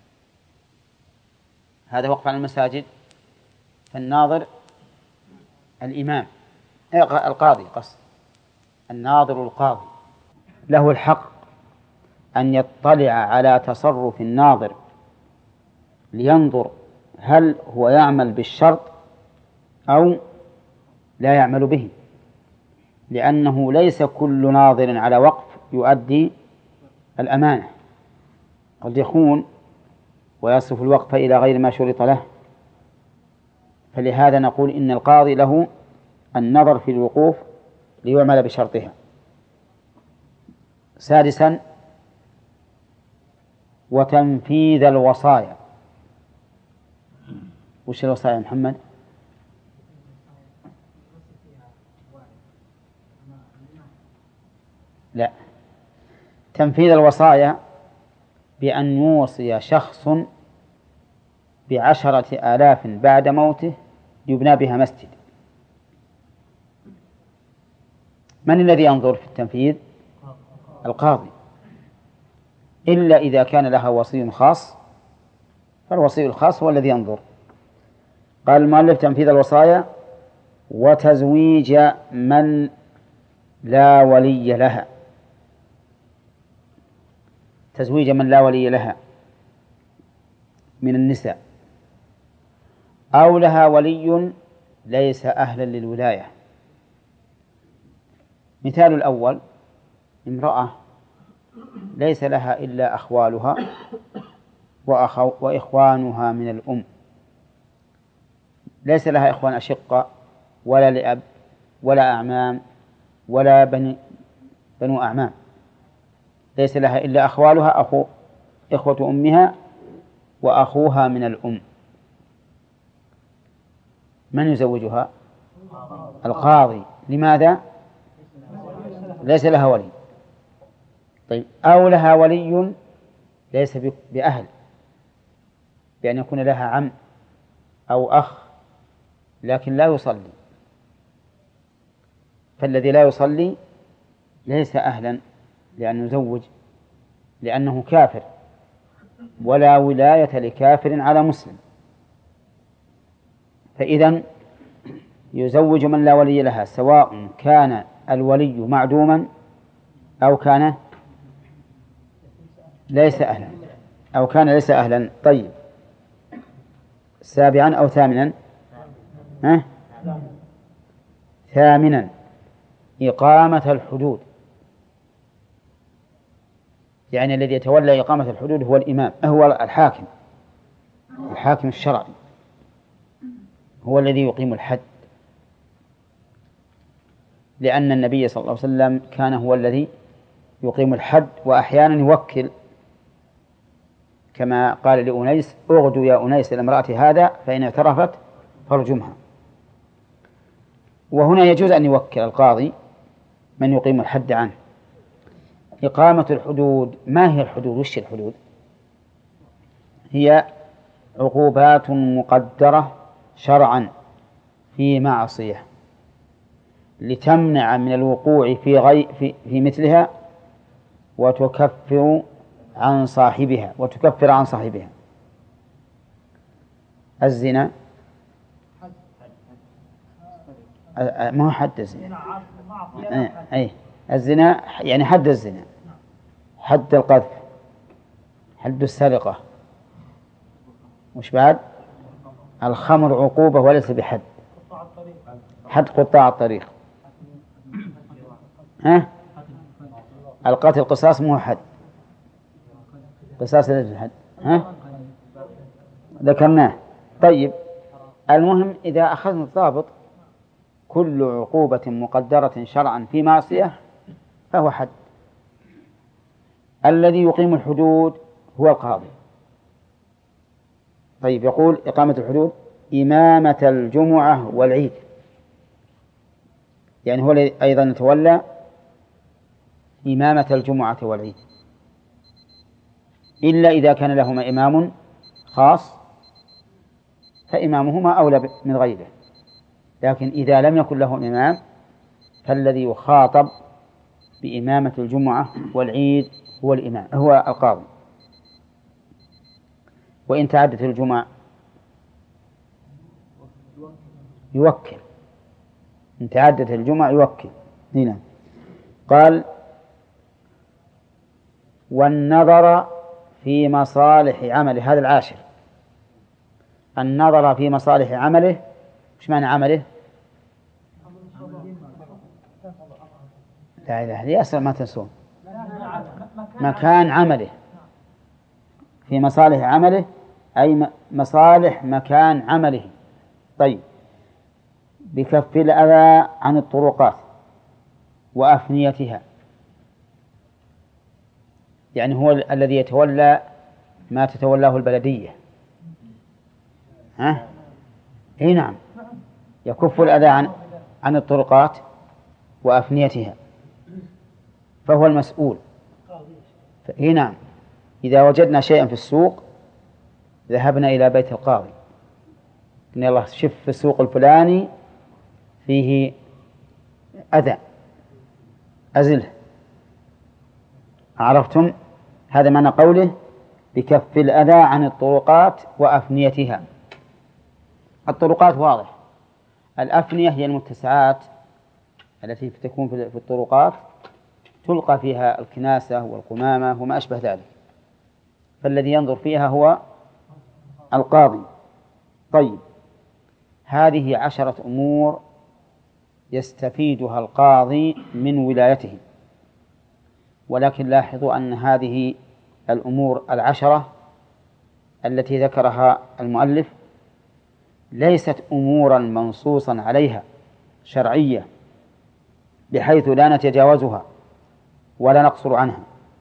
هذا وقف على المساجد، فالناظر الإمام القاضي، قصد الناظر القاضي له الحق أن يطلع على تصرف الناظر لينظر هل هو يعمل بالشرط أو لا يعمل به، لأنه ليس كل ناظر على وقف يؤدي الأمانة، قد يخون ويصرف الوقف إلى غير ما شرط له. فلهذا نقول إن القاضي له النظر في الوقوف ليعمل بشرطها. سادسا وتنفيذ الوصايا. وش الوصايا محمد؟ لا، تنفيذ الوصايا بأن يوصي شخص بعشرة آلاف بعد موته يبنى بها مسجد. من الذي ينظر في التنفيذ؟ القاضي، إلا إذا كان لها وصي خاص، فالوصي الخاص هو الذي ينظر. قال المؤلف تنفيذ الوصايا وتزويج من لا ولي لها، تزويج من لا ولي لها من النساء، أو لها ولي ليس أهلا للولاية. مثال الأول امرأة ليس لها إلا أخوالها وأخو وإخوانها من الأم، ليس لها إخوان أشقة ولا لأب ولا أعمام ولا بني بنو أعمام، ليس لها إلا أخوالها، أخو إخوة أمها وأخوها من الأم. من يزوجها؟ القاضي. لماذا؟ ليس لها ولي. طيب، أو لها ولي ليس بأهل، بأن يكون لها عم أو أخ لكن لا يصلي، فالذي لا يصلي ليس أهلا لأن يزوج، لأنه كافر، ولا ولاية لكافر على مسلم. فإذن يزوج من لا ولي لها، سواء كان الولي معدوما أو كان ليس أهلا أو كان ليس أهلا. طيب، سابعا أو ثامنا؟ ها؟ ثامنا إقامة الحدود، يعني الذي يتولى إقامة الحدود هو الإمام، هو الحاكم، الحاكم الشرعي، هو الذي يقيم الحد، لأن النبي صلى الله عليه وسلم كان هو الذي يقيم الحد، وأحيانا يوكل، كما قال لأنيس اغدوا يا أنيس إلى امرأة هذا فإن اعترفت فارجمها. وهنا يجوز أن يوكل القاضي من يقيم الحد عنه. إقامة الحدود، ما هي الحدود؟ وش الحدود؟ هي عقوبات مقدرة شرعا في معصية لتمنع من الوقوع في, غي في, في مثلها وتكفر عن صاحبها وتكفر عن صاحبها. الزنا ما هو حد الزنا، أي الزنا يعني حد الزنا، حد القذف، حد السرقة، وش بعد؟ الخمر عقوبة وليس بحد، حد قطاع الطريق، ها؟ القتل قصاص مو حد، قصاص ليس الحد. ها؟ ذكرناه. طيب المهم إذا أخذنا الضابط كل عقوبة مقدرة شرعا في معصية فهو حد. الذي يقيم الحدود هو القاضي. طيب يقول إقامة الحدود إمامة الجمعة والعيد، يعني هو أيضا يتولى إمامة الجمعة والعيد، إلا إذا كان لهما إمام خاص فإمامهما أولى من غيره، لكن إذا لم يكن له إمام فالذي يخاطب بإمامة الجمعة والعيد هو الإمام هو القاضي. وإن تعدت الجمعة يوكل، إن تعدت الجمعة يوكل. هنا قال والنظر في مصالح عمله، هذا العاشر، النظر في مصالح عمله. وش معنى عمله؟ لا إله إلا أصلا ما تنسون، مكان عمله، في مصالح عمله أي مصالح مكان عمله. طيب بكف الأذى عن الطرقات وأفنيتها، يعني هو الذي يتولى ما تتولاه البلدية. ها؟ اي نعم، يكف الأذى عن عن الطرقات وأفنيتها فهو المسؤول. اي نعم، إذا وجدنا شيئا في السوق ذهبنا إلى بيت القاضي، إن الله شف في السوق الفلاني فيه أذى أزله. عرفتم؟ هذا معنى قوله بكف الأذى عن الطرقات وأفنيتها. الطرقات واضح، الأفنية هي المتسعات التي تكون في الطرقات تلقى فيها الكناسة والقمامة وما أشبه ذلك، فالذي ينظر فيها هو القاضي. طيب هذه عشرة أمور يستفيدها القاضي من ولايته، ولكن لاحظوا أن هذه الأمور العشرة التي ذكرها المؤلف ليست أمورا منصوصا عليها شرعية بحيث لا نتجاوزها ولا نقصر عنها،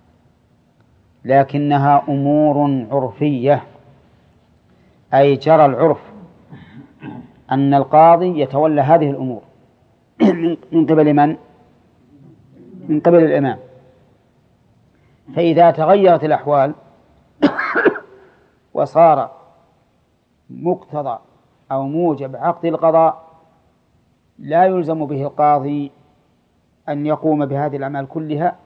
لكنها أمور عرفية، أي جرى العرف أن القاضي يتولى هذه الأمور من قبل من؟ من قبل الإمام. فإذا تغيرت الأحوال وصار مقتضى أو موجب عقد القضاء لا يلزم به القاضي أن يقوم بهذه الأعمال كلها،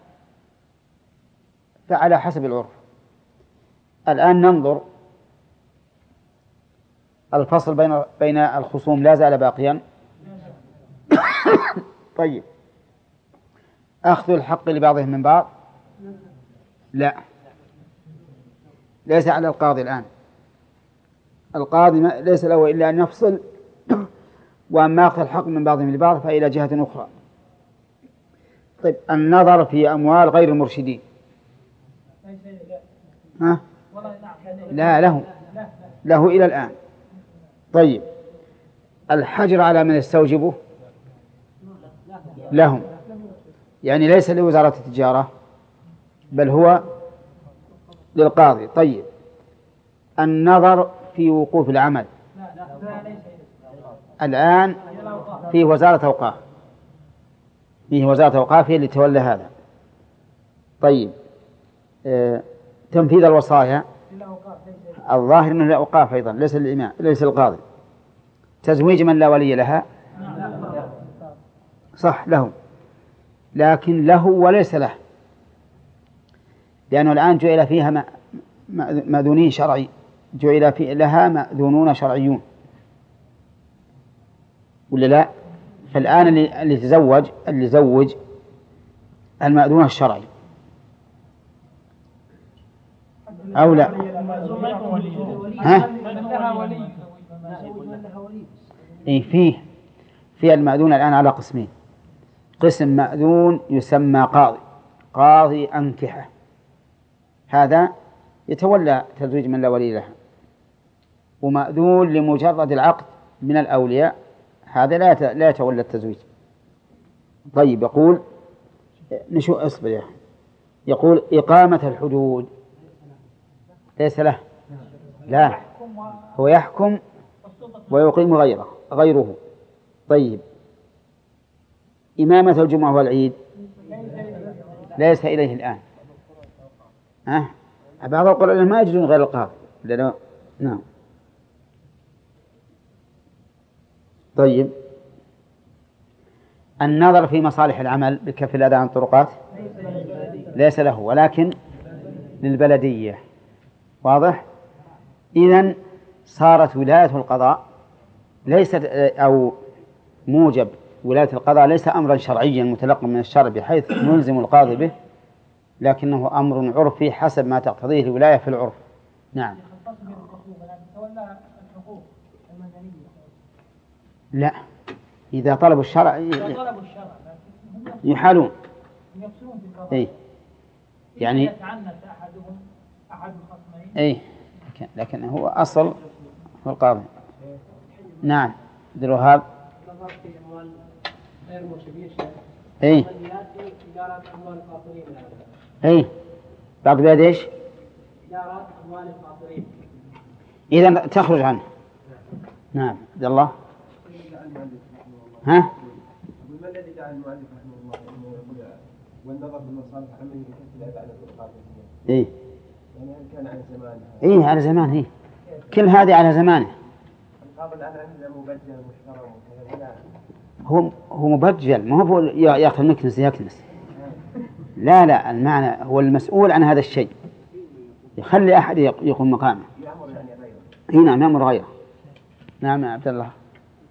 فعلى حسب العرف. الآن ننظر، الفصل بين بين الخصوم لا زال باقيا. طيب أخذ الحق لبعضهم من بعض لا، ليس على القاضي الآن. القاضي ليس له إلا أن يفصل، وأما أخذ الحق من بعضهم لبعض فإلى جهة أخرى. طيب النظر في أموال غير المرشدين، ها؟ لا له له إلى الآن. طيب الحجر على من يستوجبه لهم، يعني ليس لوزارة التجارة بل هو للقاضي. طيب النظر في وقوف العمل الآن في وزارة أوقاف، فيه وزارة أوقاف هي اللي تولى هذا. طيب آه تنفيذ الوصايا الظاهر أنه للأوقاف أيضا، ليس للإمام ليس القاضي. تزويج من لا ولي لها صح له، لكن له وليس له، لأنه الآن جعل فيها مأذونين شرعي، جعل في لها مأذونون شرعيون ولا لا؟ فالآن اللي, اللي تزوج اللي زوج المأذون الشرعي أو لا؟ ها؟ إيه فيه في المأذون الآن على قسمين: قسم مأذون يسمى قاضي قاضي أنكحة، هذا يتولى تزويج من لا ولي له، ومأذون لمجرد العقد من الأولياء، هذا لا لا يتولى التزويج. طيب، يقول نشو أصبر يا يقول إقامة الحدود ليس له، لا، هو يحكم ويقيم غيره غيره. طيب، إمامة الجمعة والعيد ليس إليه الآن. ها أه؟ بعض القرآن ما يجدون غير القاضي لأنه... نعم. طيب، النظر في مصالح العمل بكف الأذى عن الطرقات ليس له، ولكن للبلدية. واضح؟ إذن صارت ولاية القضاء ليست أو موجب ولاية القضاء ليس أمرا شرعيا متلقا من الشرع بحيث نلزم القاضي به، لكنه أمر عرفي حسب ما تقتضيه الولاية في العرف. نعم. لا، إذا طلبوا الشرع يحالون. إيه يعني إيه لكن هو أصل هو القاضي. نعم. دروهاب. إيه إيه بعض بلاد إيش؟ إذا تخرج عنه. نعم. عبد الله. ها؟ ما الذي دعا المؤلف رحمه الله انه يقول والنظر بالمصالح عمله كثيرا بعد الطرقات؟ إيه يعني هل كان على زمانه؟ إيه على زمان. إيه كل هذه على زمانه. القاضي الآن عنده مبجل محترم وكذا. هو هو مبجل، ما هو يأخذ مكنس يكنس. لا لا، المعنى هو المسؤول عن هذا الشيء، يخلي أحد يقوم مقامه. يأمر يعني غيره. إيه نعم، يأمر غيره. نعم يا عبد الله.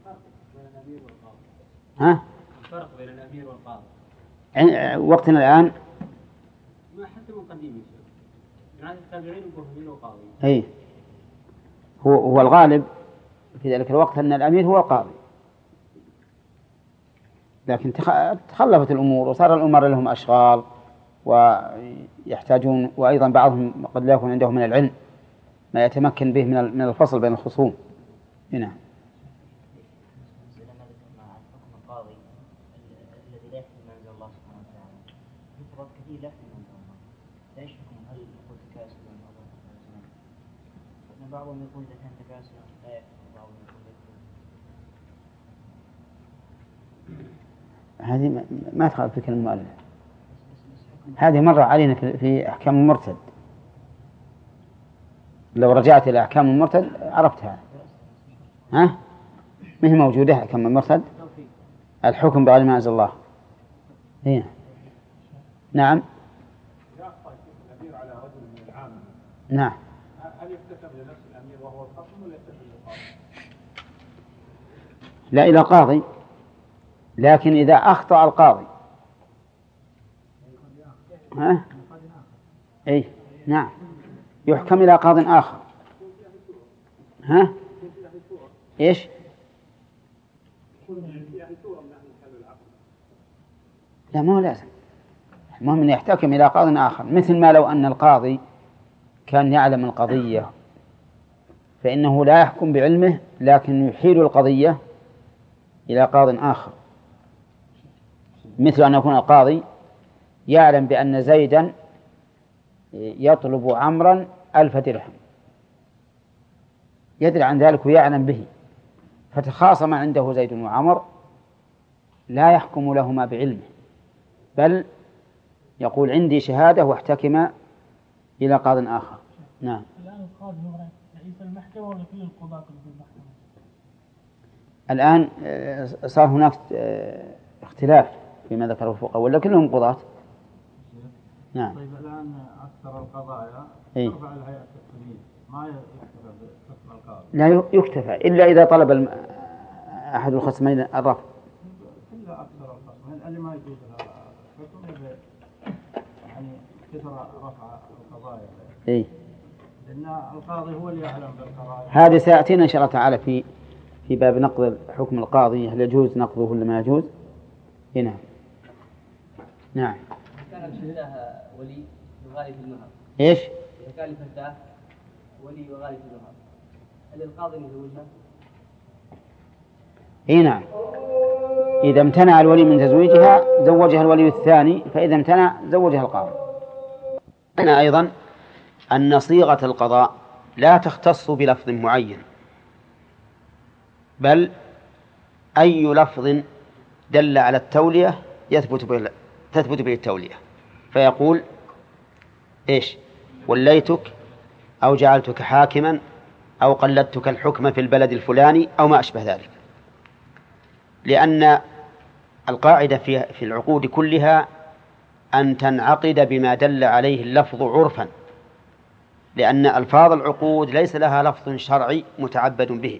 ها؟ الفرق بين الأمير والقاضي وقتنا الآن ما حتى من قديم يصير يعني التابعين يقولون أمير وقاضي. أي هو هو الغالب في ذلك الوقت أن الأمير هو القاضي، لكن تخلفت الأمور وصار الأمراء لهم أشغال ويحتاجون، وأيضا بعضهم قد لا يكون عندهم من العلم ما يتمكن به من الفصل بين الخصوم. هنا كثير لا يحكم الله، لا يشكم هل يقول تكاسلا أو لا تكاسلا، بعضهم يقول إذا كان تكاسلا لا يحكم، بعضهم يقول هذه ما تخالف في كلام المؤلف، هذه مرة علينا في أحكام المرتد، لو رجعت إلى أحكام المرتد عرفتها. ها؟ ما هي موجودة أحكام المرتد؟ الحكم بغير ما أنزل الله. هنا نعم. الأمير على رجل من العامة. نعم. هل يكتسب لنفس الأمير وهو الخصم ولا يكتسب للقاضي؟ لا، إلى قاضي، لكن إذا أخطأ القاضي ها؟ أي نعم يحكم إلى قاض آخر. ها؟ إيش؟ لا، ما هو لازم، المهم أن يحتكم إلى قاض آخر، مثل ما لو أن القاضي كان يعلم القضية فإنه لا يحكم بعلمه لكن يحيل القضية إلى قاض آخر، مثل أن يكون القاضي يعلم بأن زيدا يطلب عمرا ألف درهم، يدري عن ذلك ويعلم به، فتخاصم عنده زيد وعمر، لا يحكم لهما بعلمه بل يقول عندي شهادة واحتكم إلى قاض آخر. نعم. الآن القاضي هو رئيس المحكمة ولا كل القضاة في المحكمة؟ الآن صار هناك اختلاف فيما ذكره الفقهاء، ولا كلهم قضاة؟ نعم. طيب الآن أكثر القضايا إيه؟ ترفع الهيئة التقنية، ما يكتفى بحكم القاضي. لا يكتفى إلا إذا طلب الم... أحد الخصمين الرفع. إلا أكثر الخصمين اللي ما يجوز لها الحكم يعني كثر رفع القضايا. إيه؟ لأن القاضي هو اللي يعلم بالقضايا. هذه سيأتينا إن شاء الله تعالى في في باب نقض حكم القاضي، هل يجوز نقضه ولا ما يجوز؟ هنا. نعم. كان كان له ولي وغالي في المهر. إيش؟ إذا كان لفتاة ولي وغالي في المهر، هل القاضي يزوجها؟ إيه نعم، إذا امتنع الولي من تزويجها زوجها الولي الثاني، فإذا امتنع زوجها القاضي. هنا أيضا أن صيغة القضاء لا تختص بلفظ معين، بل أي لفظ دل على التولية يثبت به تثبت به التولية، فيقول إيش؟ وليتك أو جعلتك حاكما أو قلدتك الحكم في البلد الفلاني أو ما أشبه ذلك، لأن القاعدة في في العقود كلها أن تنعقد بما دل عليه اللفظ عرفا، لأن ألفاظ العقود ليس لها لفظ شرعي متعبد به.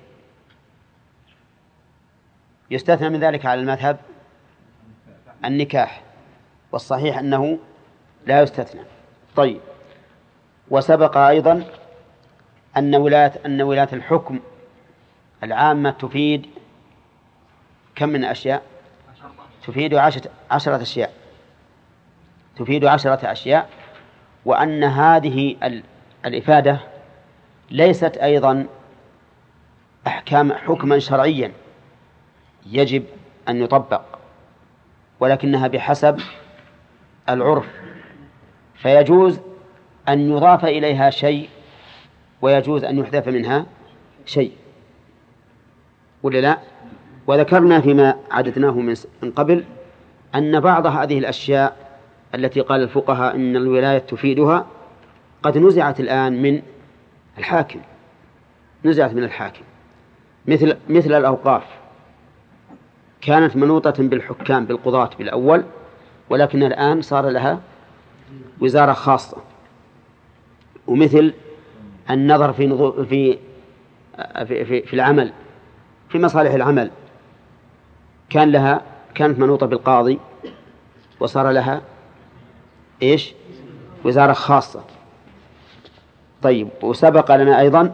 يستثنى من ذلك على المذهب النكاح، والصحيح أنه لا يستثنى. طيب، وسبق أيضا أن ولاية أن ولاية الحكم العامة تفيد كم من أشياء؟ تفيد عشرة, عشرة أشياء تفيد عشرة أشياء وأن هذه الإفادة ليست أيضا أحكام حكما شرعيا يجب أن يطبق، ولكنها بحسب العرف، فيجوز أن يضاف إليها شيء ويجوز أن يحذف منها شيء، ولا لا؟ وذكرنا فيما عددناه من قبل أن بعض هذه الأشياء التي قال الفقهاء إن الولاية تفيدها قد نزعت الآن من الحاكم نزعت من الحاكم مثل مثل الأوقاف، كانت منوطة بالحكام بالقضاة بالأول، ولكن الآن صار لها وزارة خاصة. ومثل النظر في نظو في في في, في العمل في مصالح العمل، كان لها كانت منوطة بالقاضي وصار لها إيش؟ وزارة خاصة. طيب، وسبق لنا أيضا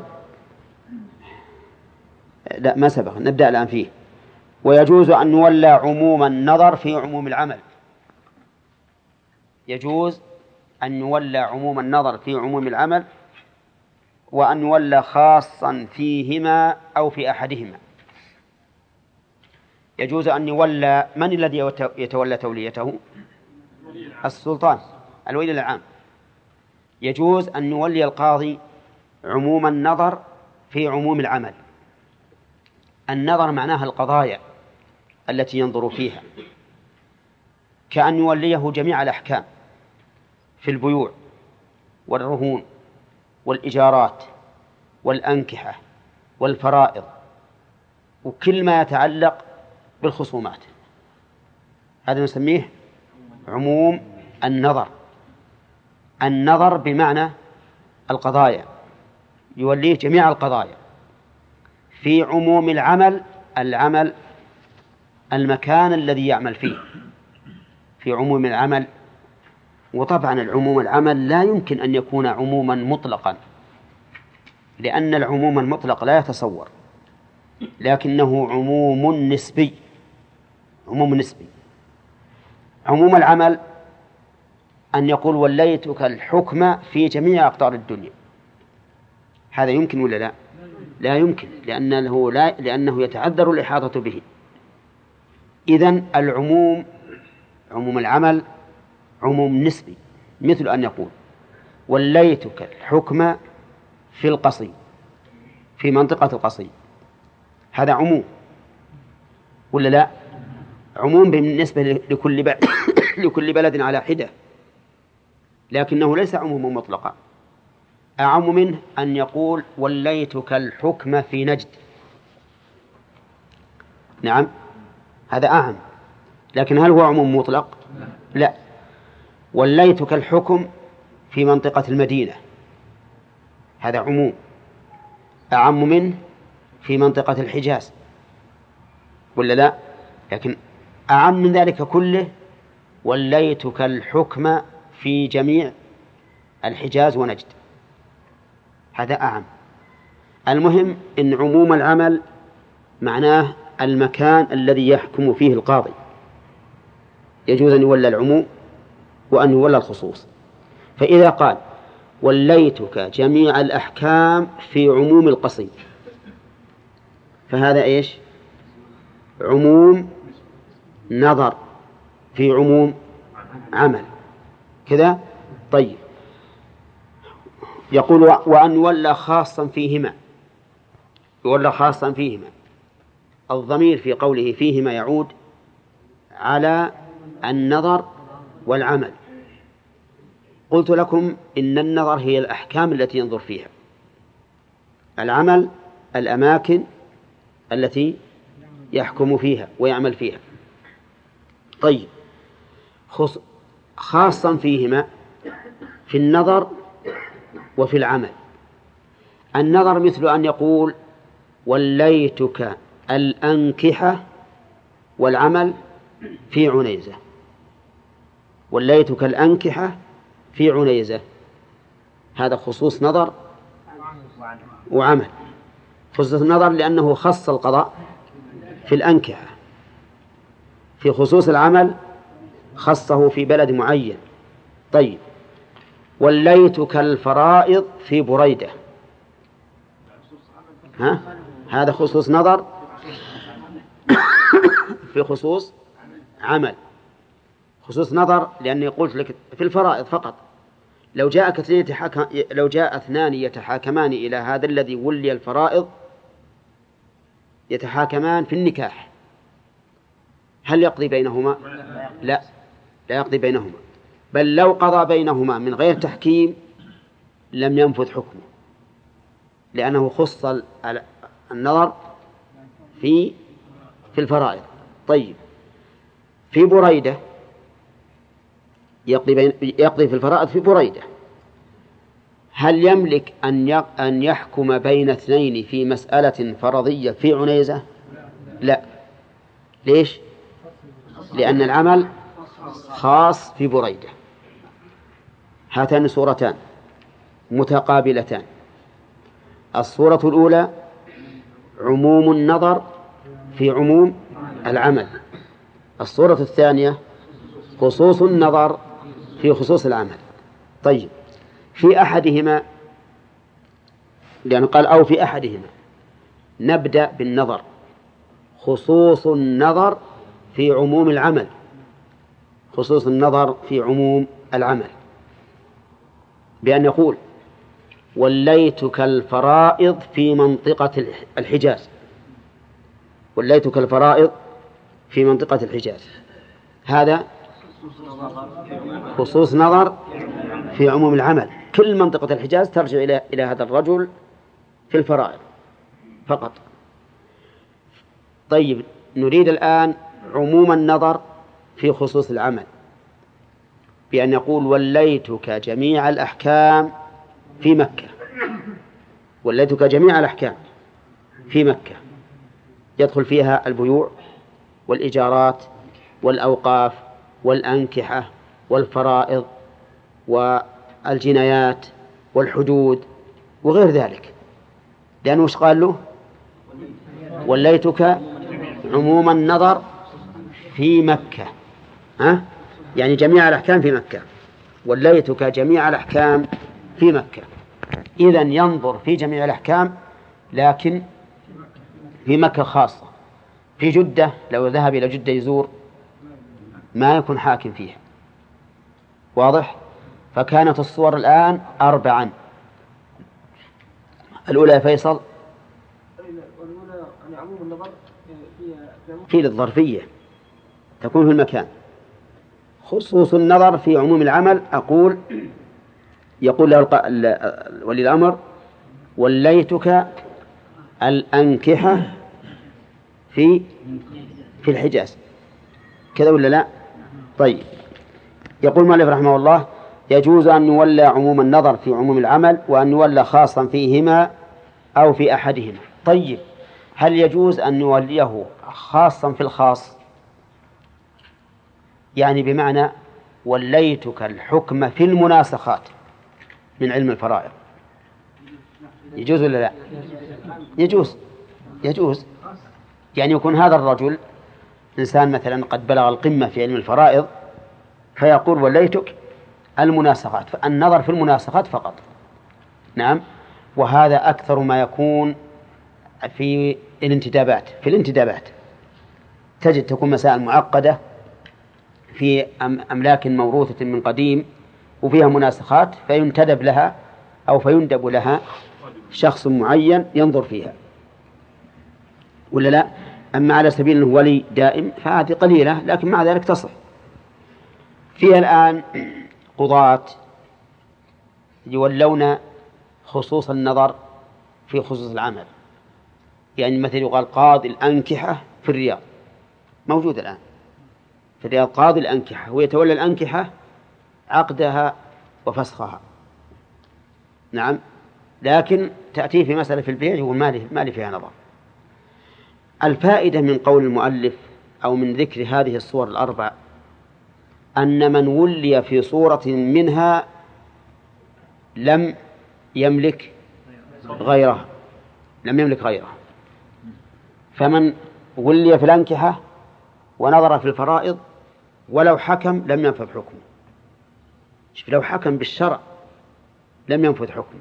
لا ما سبق، نبدأ الآن فيه. ويجوز أن نولى عموم النظر في عموم العمل يجوز أن نولى عموم النظر في عموم العمل وأن نولى خاصا فيهما أو في أحدهما. يجوز أن يولى من الذي يتولى توليته؟ السلطان الولي العام. يجوز أن يولي القاضي عموم النظر في عموم العمل. النظر معناها القضايا التي ينظر فيها، كأن يوليه جميع الأحكام في البيوع والرهون والإجارات والأنكحة والفرائض وكل ما يتعلق بالخصومات، هذا نسميه عموم النظر. النظر بمعنى القضايا، يوليه جميع القضايا. في عموم العمل، العمل المكان الذي يعمل فيه في عموم العمل. وطبعا العموم العمل لا يمكن أن يكون عموما مطلقا، لأن العموم المطلق لا يتصور، لكنه عموم نسبي عموم نسبي. عموم العمل أن يقول وليتك الحكم في جميع أقطار الدنيا، هذا يمكن ولا لا؟ لا يمكن، لأنه, لا لأنه يتعذر الإحاطة به. إذن العموم عموم العمل عموم نسبي، مثل أن يقول وليتك الحكم في القصي في منطقة القصي، هذا عموم ولا لا؟ عموم بالنسبة لكل بلد لكل بلد على حدة، لكنه ليس عموما مطلقا. أعم منه أن يقول وليتك الحكم في نجد، نعم هذا أعم، لكن هل هو عموم مطلق؟ لا. وليتك الحكم في منطقة المدينة، هذا عموم. أعم منه في منطقة الحجاز ولا لا؟ لكن أعم من ذلك كله وليتك الحكم في جميع الحجاز ونجد، هذا أعم. المهم إن عموم العمل معناه المكان الذي يحكم فيه القاضي، يجوز أن يولى العموم وأن يولى الخصوص. فإذا قال وليتك جميع الأحكام في عموم القصيد فهذا إيش؟ عموم نظر في عموم عمل كذا. طيب يقول وأن يولى خاصا فيهما، يولى خاصا فيهما، الضمير في قوله فيهما يعود على النظر والعمل. قلت لكم إن النظر هي الأحكام التي ينظر فيها، العمل الأماكن التي يحكم فيها ويعمل فيها. طيب خاصا فيهما في النظر وفي العمل. النظر مثل أن يقول وليتك الأنكحة، والعمل في عنيزة، وليتك الأنكحة في عنيزة، هذا خصوص نظر وعمل. خصوص النظر لأنه خص القضاء في الأنكحة، في خصوص العمل خصه في بلد معين. طيب وليتك الفرائض في بريدة، ها؟ هذا خصوص نظر في خصوص عمل. خصوص نظر لأني قلت لك في الفرائض فقط، لو جاء اثنين يتحاكم لو جاء اثنان يتحاكمان إلى هذا الذي ولي الفرائض يتحاكمان في النكاح، هل يقضي بينهما؟ لا، لا يقضي بينهما، بل لو قضى بينهما من غير تحكيم لم ينفذ حكمه، لأنه خص النظر في في الفرائض. طيب في بريدة يقضي, بين يقضي في الفرائض في بريدة، هل يملك أن أن يحكم بين اثنين في مسألة فرضية في عنيزة؟ لا. ليش؟ لأن العمل خاص في بريدة. هاتان صورتان متقابلتان. الصورة الأولى عموم النظر في عموم العمل، الصورة الثانية خصوص النظر في خصوص العمل. طيب في أحدهما، لأنه قال أو في أحدهما، نبدأ بالنظر. خصوص النظر في عموم العمل، خصوص النظر في عموم العمل بأن يقول وليتك الفرائض في منطقة الحجاز، وليتك الفرائض في منطقة الحجاز، هذا خصوص نظر في عموم العمل. كل منطقة الحجاز ترجع إلى إلى هذا الرجل في الفرائض فقط. طيب نريد الآن عموم النظر في خصوص العمل بأن يقول وليتك جميع الأحكام في مكة، وليتك جميع الأحكام في مكة، يدخل فيها البيوع والإيجارات والأوقاف والأنكحة والفرائض والجنايات والحدود وغير ذلك، لأنه وش قال له؟ وليتك عموم النظر في مكة، ها؟ يعني جميع الأحكام في مكة، وليتك جميع الأحكام في مكة. إذن ينظر في جميع الأحكام لكن في مكة خاصة. في جدة لو ذهب إلى جدة يزور ما يكون حاكم فيها، واضح؟ فكانت الصور الآن أربعا. الأولى فيصل في الظرفية تكون في المكان. خصوص النظر في عموم العمل، أقول يقول له ولي الأمر وليتك الأنكحة في في الحجاز، كذا ولا لا؟ طيب يقول مالك رحمه الله يجوز أن يولى عموم النظر في عموم العمل وأن يولى خاصا فيهما أو في أحدهما. طيب هل يجوز أن يوليه خاصا في الخاص؟ يعني بمعنى وليتك الحكم في المناسخات من علم الفرائض، يجوز ولا لا؟ يجوز، يجوز. يعني يكون هذا الرجل إنسان مثلا قد بلغ القمة في علم الفرائض فيقول وليتك المناسخات، النظر في المناسخات فقط. نعم. وهذا أكثر ما يكون في الانتدابات. في الانتدابات تجد تكون مسائل معقدة في أملاك موروثة من قديم وفيها مناسخات، فينتدب لها أو فيندب لها شخص معين ينظر فيها، ولا لا؟ أما على سبيل أنه ولي دائم فهذه قليلة، لكن مع ذلك تصح. فيها الآن قضاة يولون خصوص النظر في خصوص العمل، يعني مثل يقال قاضي الأنكحة في الرياض، موجود الآن في الرياض قاضي الأنكحة، ويتولى الأنكحة عقدها وفسخها. نعم. لكن تأتي في مسألة في البيع يقول ما لي فيها نظر. الفائدة من قول المؤلف أو من ذكر هذه الصور الأربع أن من ولي في صورة منها لم يملك غيرها، لم يملك غيرها. فمن ولي في الأنكحة ونظر في الفرائض ولو حكم لم ينفذ حكمه. لو حكم بالشرع لم ينفذ حكمه.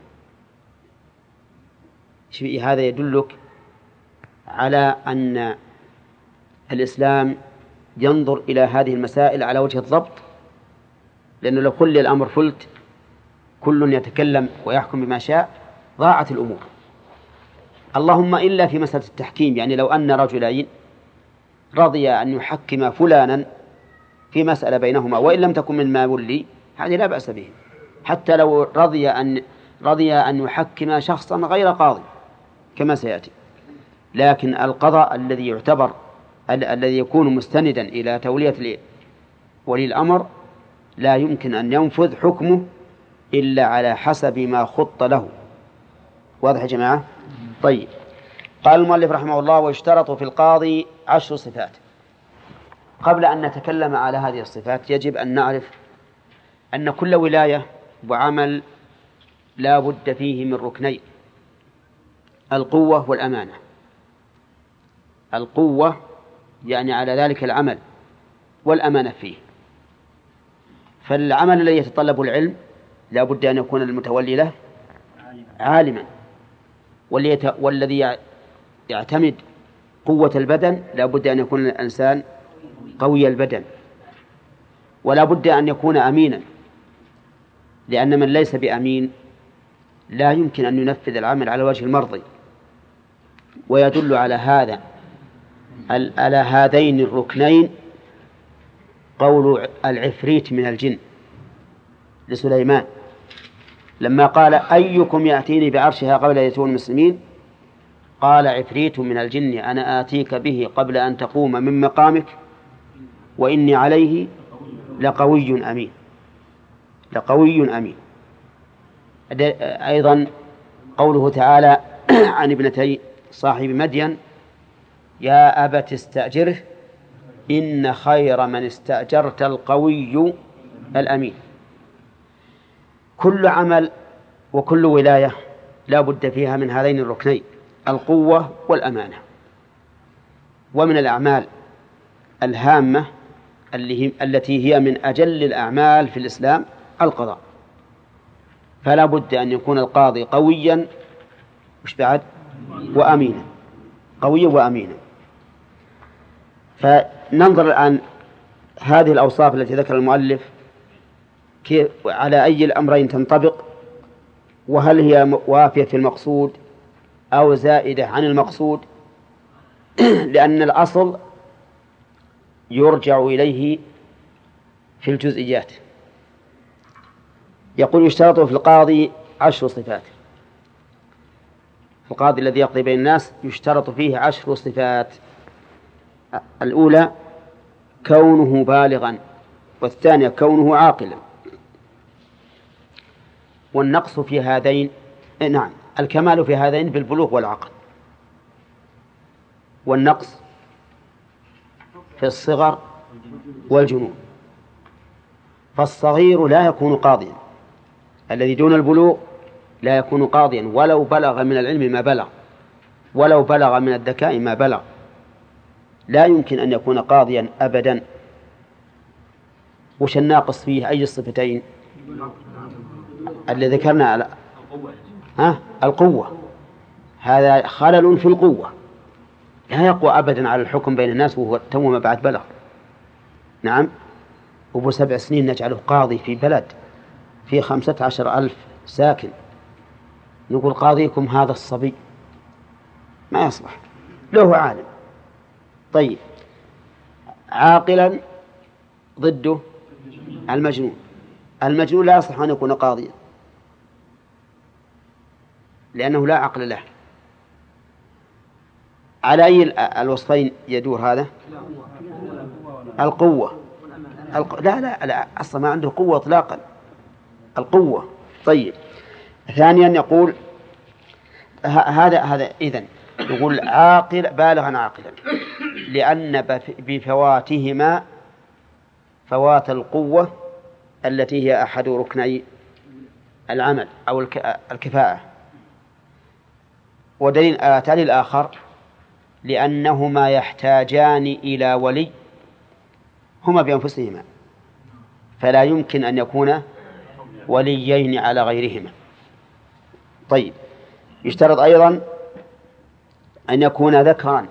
هذا يدلك على أن الإسلام ينظر إلى هذه المسائل على وجه الضبط، لأنه لو خلي الأمر فلت كل يتكلم ويحكم بما شاء ضاعت الأمور. اللهم إلا في مسألة التحكيم، يعني لو أن رجلين رضي أن يحكم فلانا في مسألة بينهما وإن لم تكن من ما ولي، هذه لا بأس به، حتى لو رضي أن رضي أن يحكم شخصا غير قاضي كما سيأتي. لكن القضاء الذي يعتبر الذي يكون مستندا إلى تولية ولي الأمر لا يمكن أن ينفذ حكمه إلا على حسب ما خط له. واضح يا جماعة؟ طيب. قال المؤلف رحمه الله: ويشترط في القاضي عشر صفات. قبل أن نتكلم على هذه الصفات يجب أن نعرف أن كل ولاية وعمل لا بد فيه من ركنين: القوة والأمانة. القوة يعني على ذلك العمل، والأمانة فيه. فالعمل الذي يتطلب العلم لا بد أن يكون المتولي له عالما، والذي يعتمد قوة البدن لا بد أن يكون الإنسان قوي البدن، ولا بد أن يكون أمينا، لأن من ليس بأمين لا يمكن أن ينفذ العمل على وجه المرضي. ويدل على هذا على هذين الركنين قول العفريت من الجن لسليمان لما قال: أيكم يأتيني بعرشها قبل أن يأتون المسلمين؟ قال عفريت من الجن: أنا آتيك به قبل أن تقوم من مقامك وإني عليه لقوي أمين. لقوي أمين. أيضا قوله تعالى عن ابنتي صاحب مدين: يا أبت استأجره إن خير من استأجرت القوي الأمين. كل عمل وكل ولاية لا بد فيها من هذين الركنين: القوة والأمانة. ومن الأعمال الهامة التي هي من أجل الأعمال في الإسلام القضاء، فلا بد أن يكون القاضي قويا وش بعد وأمينا، قويا وأمينا. فننظر الآن هذه الأوصاف التي ذكر المؤلف كيف على أي الأمرين تنطبق، وهل هي وافية في المقصود أو زائدة عن المقصود، لأن الأصل يرجع إليه في الجزئيات. يقول: يشترط في القاضي عشر صفات. القاضي الذي يقضي بين الناس يشترط فيه عشر صفات: الأولى كونه بالغا، والثانية كونه عاقلا. والنقص في هذين نعم الكمال في هذين بالبلوغ والعقل، والنقص في الصغر والجنون. فالصغير لا يكون قاضيا، الذي دون البلوغ لا يكون قاضيا ولو بلغ من العلم ما بلغ، ولو بلغ من الذكاء ما بلغ، لا يمكن أن يكون قاضيا أبدا. وش الناقص فيه؟ أي الصفتين؟ اللي ذكرنا ها القوة، هذا خلل في القوة، لا يقوى أبدا على الحكم بين الناس وهو تو ما بعد بلغ. نعم، أبو سبع سنين نجعله قاضي في بلد فيه خمسة عشر ألف ساكن، نقول قاضيكم هذا الصبي، ما يصلح له عالم. طيب، عاقلا ضده المجنون، المجنون لا يصلح أن يكون قاضيا لأنه لا عقل له. على أي الوصفين يدور هذا؟ القوة. الق... لا لا لا أصلا ما عنده قوة إطلاقا، القوة. طيب، ثانيا يقول ه... هذا هذا إذن يقول عاقل بالغا عاقلا، لأن بفواتهما فوات القوة التي هي أحد ركني العمل أو الكفاءة. ودليل التالي الآخر لأنهما يحتاجان إلى ولي هما بأنفسهما، فلا يمكن أن يكون وليين على غيرهما. طيب، يشترط أيضا أن يكون ذكرا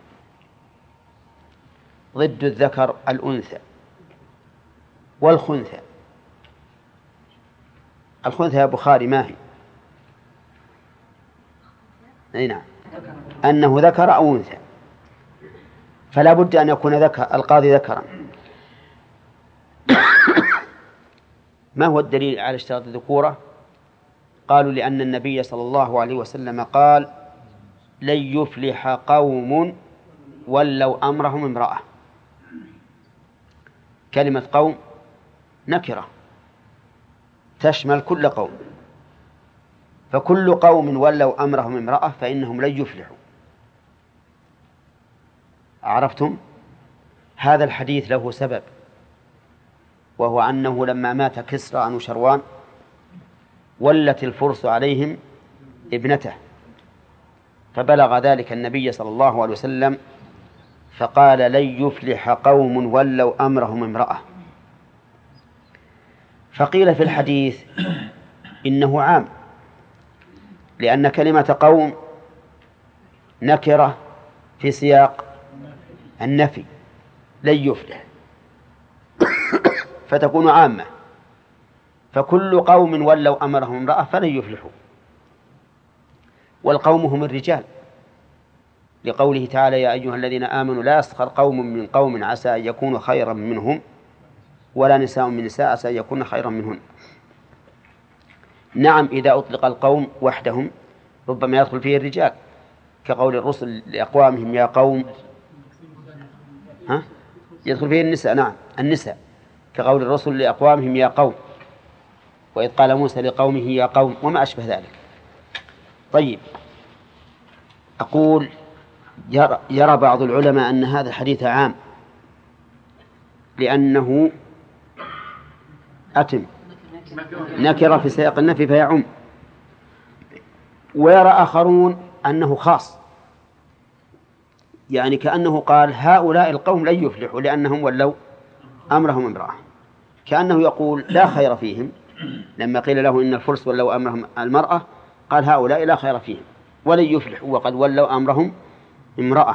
ضد الذكر الأنثى والخنثى. الخنثى يا بخاري ما هي؟ أي نعم، أنه ذكر أو أنثى، فلا بد أن يكون ذكر القاضي ذكرا. ما هو الدليل على اشتراط الذكورة؟ قالوا لأن النبي صلى الله عليه وسلم قال لن يفلح قوم ولوا أمرهم امرأة. كلمة قوم نكرة تشمل كل قوم، فكل قوم ولوا أمرهم امرأة فإنهم لن يفلحوا. عرفتم؟ هذا الحديث له سبب، وهو أنه لما مات كسرى أنوشروان ولت الفرس عليهم ابنته، فبلغ ذلك النبي صلى الله عليه وسلم فقال لن يفلح قوم ولوا أمرهم امرأة. فقيل في الحديث إنه عام، لأن كلمة قوم نكرة في سياق النفي، لن يفلح فتكون عامة، فكل قوم ولوا أمرهم امرأة فلن يفلحوا. والقوم هم الرجال، لقوله تعالى يا أيها الذين آمنوا لا يسخر قوم من قوم عسى أن يكونوا خيرا منهم ولا نساء من نساء عسى أن يكون خيرا منهن. نعم، إذا أطلق القوم وحدهم ربما يدخل فيه الرجال، كقول الرسل لأقوامهم يا قوم، ها؟ يدخل فيه النساء. نعم، النساء كقول الرسل لأقوامهم يا قوم، وإذ قال موسى لقومه يا قوم، وما أشبه ذلك. طيب، أقول يرى, يرى بعض العلماء أن هذا الحديث عام لأنه أتم نكرة في سياق النفي فيعم، ويرى آخرون أنه خاص، يعني كأنه قال هؤلاء القوم لن يفلحوا لأنهم ولوا أمرهم امرأة، كأنه يقول لا خير فيهم. لما قيل له إن الفرس ولوا أمرهم المرأة قال هؤلاء لا خير فيهم ولن يفلحوا وقد ولوا أمرهم امرأة.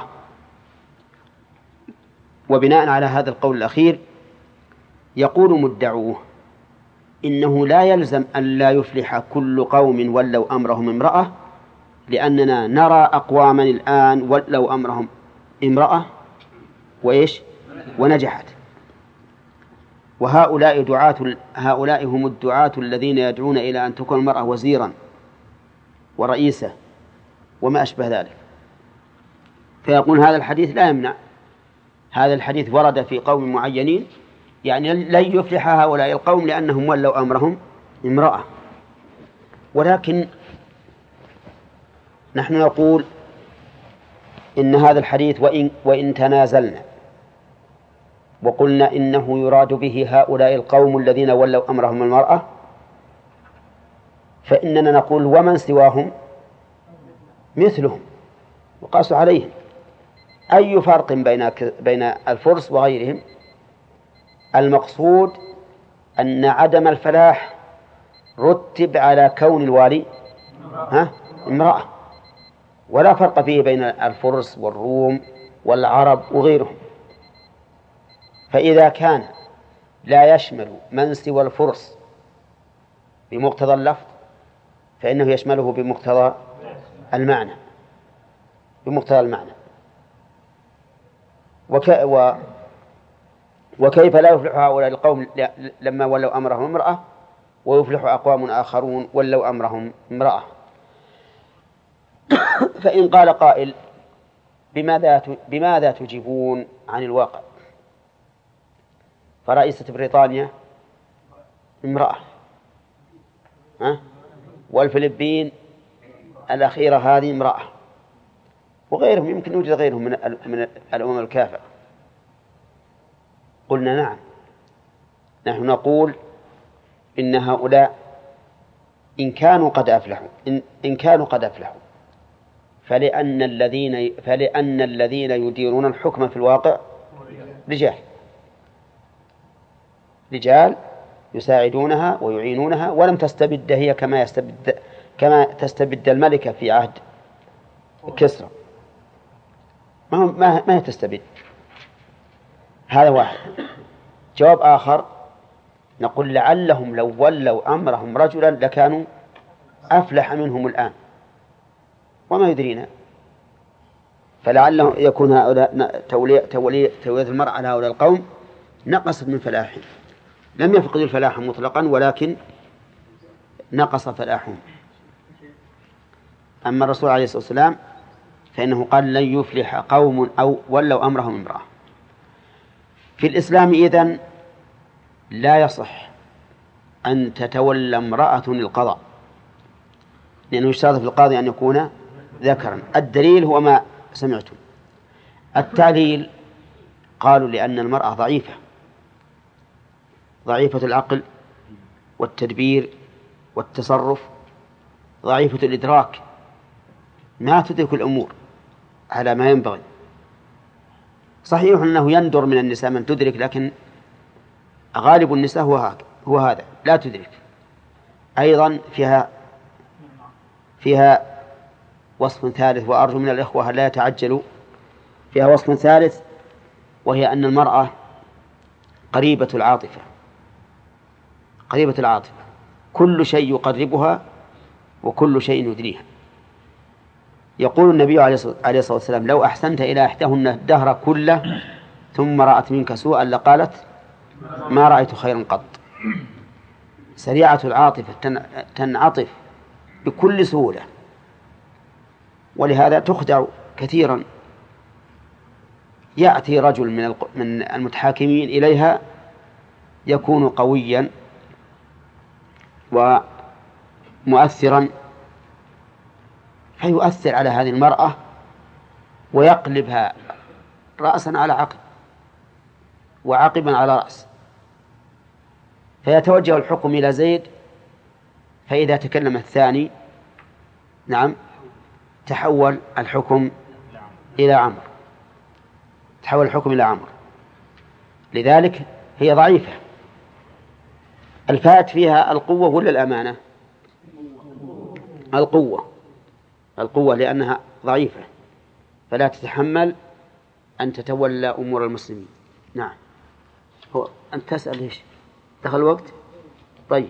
وبناء على هذا القول الأخير يقول مدعوه إنه لا يلزم أن لا يفلح كل قوم ولوا أمرهم امرأة، لأننا نرى أقواما الآن ولوا أمرهم امرأة وإيش ونجحت. وهؤلاء دعاة هؤلاء هم الدعاة الذين يدعون إلى أن تكون المرأة وزيرا ورئيسة وما أشبه ذلك. فيقول هذا الحديث لا يمنع، هذا الحديث ورد في قوم معينين، يعني لن يفلح هؤلاء القوم لأنهم ولوا أمرهم امرأة. ولكن نحن نقول إن هذا الحديث وإن, وإن تنازلنا وقلنا إنه يراد به هؤلاء القوم الذين ولوا أمرهم المرأة، فإننا نقول ومن سواهم مثلهم وقاس عليهم. أي فرق بين بين الفرس وغيرهم؟ المقصود أن عدم الفلاح رتب على كون الوالي ها امرأة، ولا فرق فيه بين الفرس والروم والعرب وغيرهم. فإذا كان لا يشمل من سوى الفرس بمقتضى اللفظ فإنه يشمله بمقتضى المعنى بمقتضى المعنى وك... و... وكيف لا يفلح هؤلاء القوم لما ولوا أمرهم امرأة ويفلح أقوام آخرون ولوا أمرهم امرأة؟ فإن قال قائل بماذا بماذا تجيبون عن الواقع؟ فرئيسة بريطانيا امرأة، ها؟ والفلبين الأخيرة هذه امرأة، وغيرهم يمكن يوجد غيرهم من من الأمم الكافرة. قلنا نعم، نحن نقول إن هؤلاء إن كانوا قد أفلحوا إن, إن كانوا قد أفلحوا فلأن الذين فلأن الذين يديرون الحكم في الواقع رجال رجال يساعدونها ويعينونها، ولم تستبد هي كما يستبد كما تستبد الملكة في عهد كسرى، ما ما ما هي تستبد. هذا واحد. جواب آخر نقول لعلهم لو ولوا أمرهم رجلا لكانوا أفلح منهم الآن وما يدرينا، فلعله يكون هؤلاء تولية تولية تولية المرأة على هؤلاء القوم نقصت من فلاحهم، لم يفقدوا الفلاح مطلقا ولكن نقص فلاحهم. أما الرسول عليه الصلاة والسلام فإنه قال لن يفلح قوم أو ولوا أمرهم امرأة. في الإسلام إذن لا يصح أن تتولى امرأة القضاء، لأنه يشترط في القاضي أن يكون ذكرا. الدليل هو ما سمعتم. التعليل قالوا لأن المرأة ضعيفة ضعيفة العقل والتدبير والتصرف، ضعيفة الإدراك، ما تدرك الأمور على ما ينبغي. صحيح أنه يندر من النساء من تدرك، لكن غالب النساء هو هذا هو هذا لا تدرك. أيضا فيها فيها وصف ثالث، وأرجو من الإخوة لا يتعجلوا، فيها وصف ثالث وهي أن المرأة قريبة العاطفة قريبة العاطفة كل شيء يقربها وكل شيء يدنيها. يقول النبي عليه الصلاة والسلام لو أحسنت إلى إحداهن الدهر كله ثم رأت منك سوءا لقالت ما رأيت خيرا قط. سريعة العاطفة تنعطف بكل سهولة، ولهذا تخدع كثيرا. يأتي رجل من من المتحاكمين إليها يكون قويا ومؤثرا فيؤثر على هذه المرأة ويقلبها رأسا على عقب وعقبا على رأس، فيتوجه الحكم إلى زيد، فإذا تكلم الثاني نعم تحول الحكم إلى عمرو تحول الحكم إلى عمرو لذلك هي ضعيفة. الفات فيها القوة ولا الأمانة؟ القوة القوة لأنها ضعيفة فلا تتحمل أن تتولى أمور المسلمين. نعم. هو أنت تسأل إيش؟ دخل الوقت؟ طيب.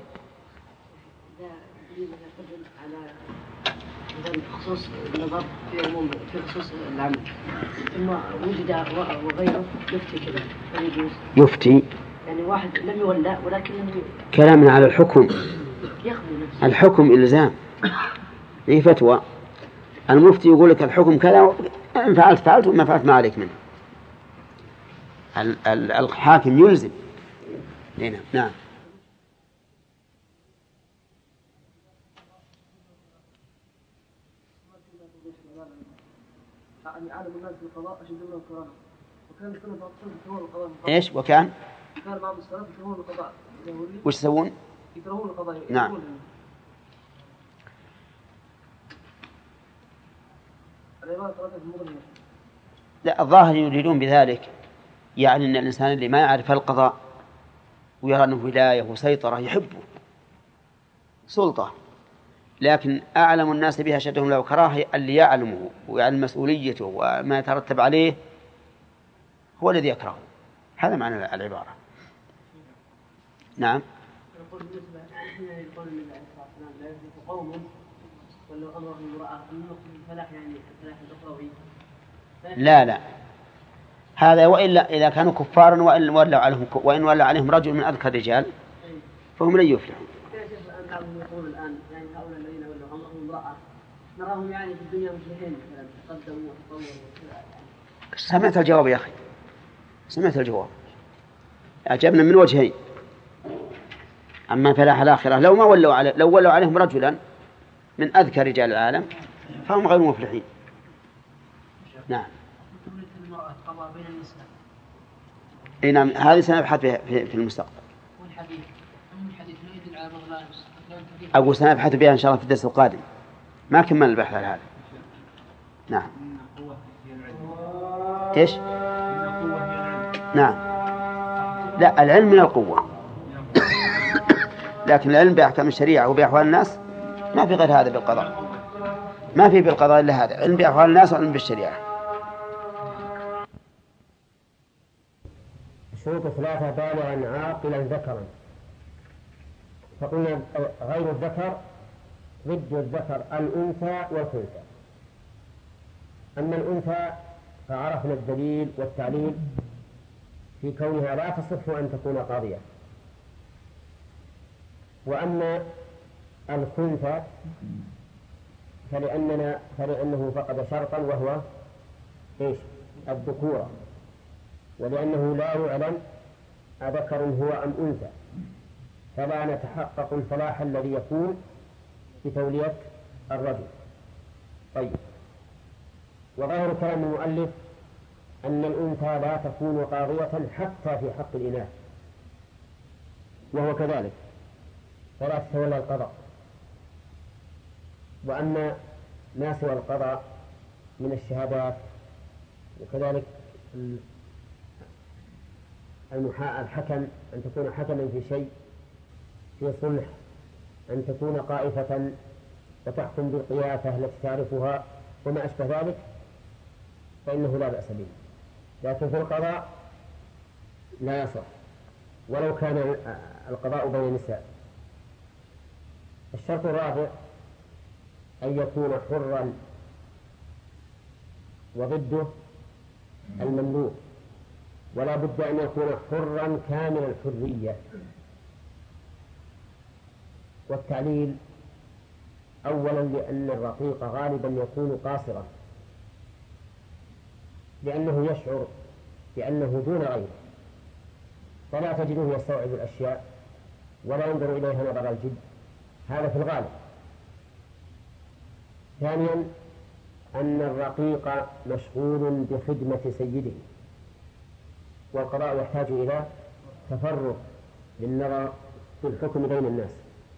خصوص النظر في عموم في خصوص العمل ثم وجد وغيره يفتي كذا فيجوز يفتي يعني واحد لم يولى ولكن كلامنا على الحكم يخذ نفسه. الحكم إلزام هي فتوى. المفتي يقول لك الحكم كذا إن فعلت فعلت وما فعلت ما عليك منه. الحاكم يلزم. هنا. نعم. يعني عالم الناس بالقضاء أشد من القرآن، وكان السنة يكرهون القضاء. إيش وكان؟ كان بعض السلف يكرهون القضاء. وش يسوون؟ يكرهون القضاء. نعم. لا، الظاهر يريدون بذلك يعني أن الإنسان اللي ما يعرف القضاء ويرى أنه ولاية وسيطرة يحبه سلطة، لكن أعلم الناس بها شدهم له كراهة اللي يعلمه ويعلم مسؤوليته وما يترتب عليه هو الذي يكرهه. هذا معنى العبارة. نعم. يقول بالنسبة حين يقول النبي عليه الصلاة والسلام لا يفلح قوم ولو أمرهم امرأة المقصود الفلاح يعني الفلاح الأخروي. لا لا هذا وإلا إذا كانوا كفارا وإن ولوا عليهم وإن ولوا عليهم رجل من أذكى الرجال فهم لن يفلحوا. الآن بعضهم يقول الآن يعني هؤلاء الذين ولوا أمرهم امرأة نراهم يعني في الدنيا مفلحين مثلا تقدموا وتطوروا وكذا. سمعت الجواب يا أخي، سمعت الجواب. أعجبنا من وجهين. أما فلاح الآخرة لو ما ولوا عليه لو ولوا عليهم رجلا من أذكى رجال العالم فهم غير مفلحين. نعم. اي نعم هذه سنبحث في, في, في المستقبل. والحديث الحديث لا يدل على مظلم. أقول سنبحث بها إن شاء الله في الدرس القادم. ما كمل البحث على هذا. نعم. إيش؟ نعم. لا العلم من القوة، لكن العلم بأحكام الشريعة وبأحوال الناس ما في غير هذا بالقضاء، ما في بالقضاء إلا هذا، علم بأحوال الناس وعلم بالشريعة. شروط ثلاثة بالغا عاقلا ذكرا. فقلنا غير الذكر ضد الذكر الأنثى والخنثى. أما الأنثى فعرفنا الدليل والتعليل في كونها لا تصح أن تكون قاضية. وأما الخنثى فلأننا فلأنه فقد شرطا وهو إيش؟ الذكورة، ولأنه لا يعلم أذكر هو أم أنثى، فلا نتحقق الفلاح الذي يكون بتولية الرجل. طيب، وظاهر كلام المؤلف أن الأنثى لا تكون قاضية حتى في حق الإناث، وهو كذلك، فلا تتولى القضاء. وأما ما سوى القضاء من الشهادات وكذلك الحكم، أن تكون حكما في شيء، في صلح، أن تكون قائفة وتحكم بالقيافة التي تعرفها وما أشبه ذلك، فإنه لا بأس به. لكن في القضاء لا يصح ولو كان القضاء بين النساء. الشرط الرابع أن يكون حرا، وضده المملوك، ولا بد أن يكون حرا كامل الحرية. والتعليل أولا لأن الرقيق غالبا يكون قاصرا، لأنه يشعر بأنه دون غيره، فلا تجده يستوعب الأشياء ولا ينظر إليها نظر الجد، هذا في الغالب. ثانيا أن الرقيق مشغول بخدمة سيده، والقضاء يحتاج إلى تفرغ للنظر في الحكم بين الناس.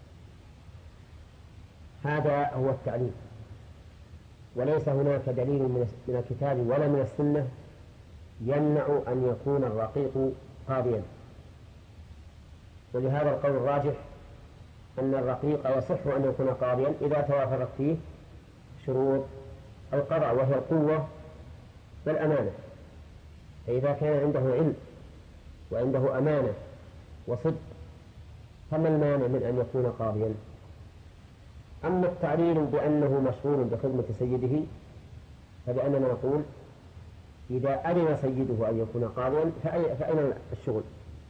هذا هو التعليل، وليس هناك دليل من الكتاب ولا من السنة يمنع أن يكون الرقيق قاضيا. ولهذا القول الراجح أن الرقيق يصح أن يكون قاضيا إذا توافرت فيه شروط القضاء، وهي القوة والأمانة. فإذا كان عنده علم وعنده أمانة وصدق فما المانع من أن يكون قاضيا؟ أما التعليل بأنه مشغول بخدمة سيده فلأننا نقول إذا أذن سيده أن يكون قاضيا فأين الشغل؟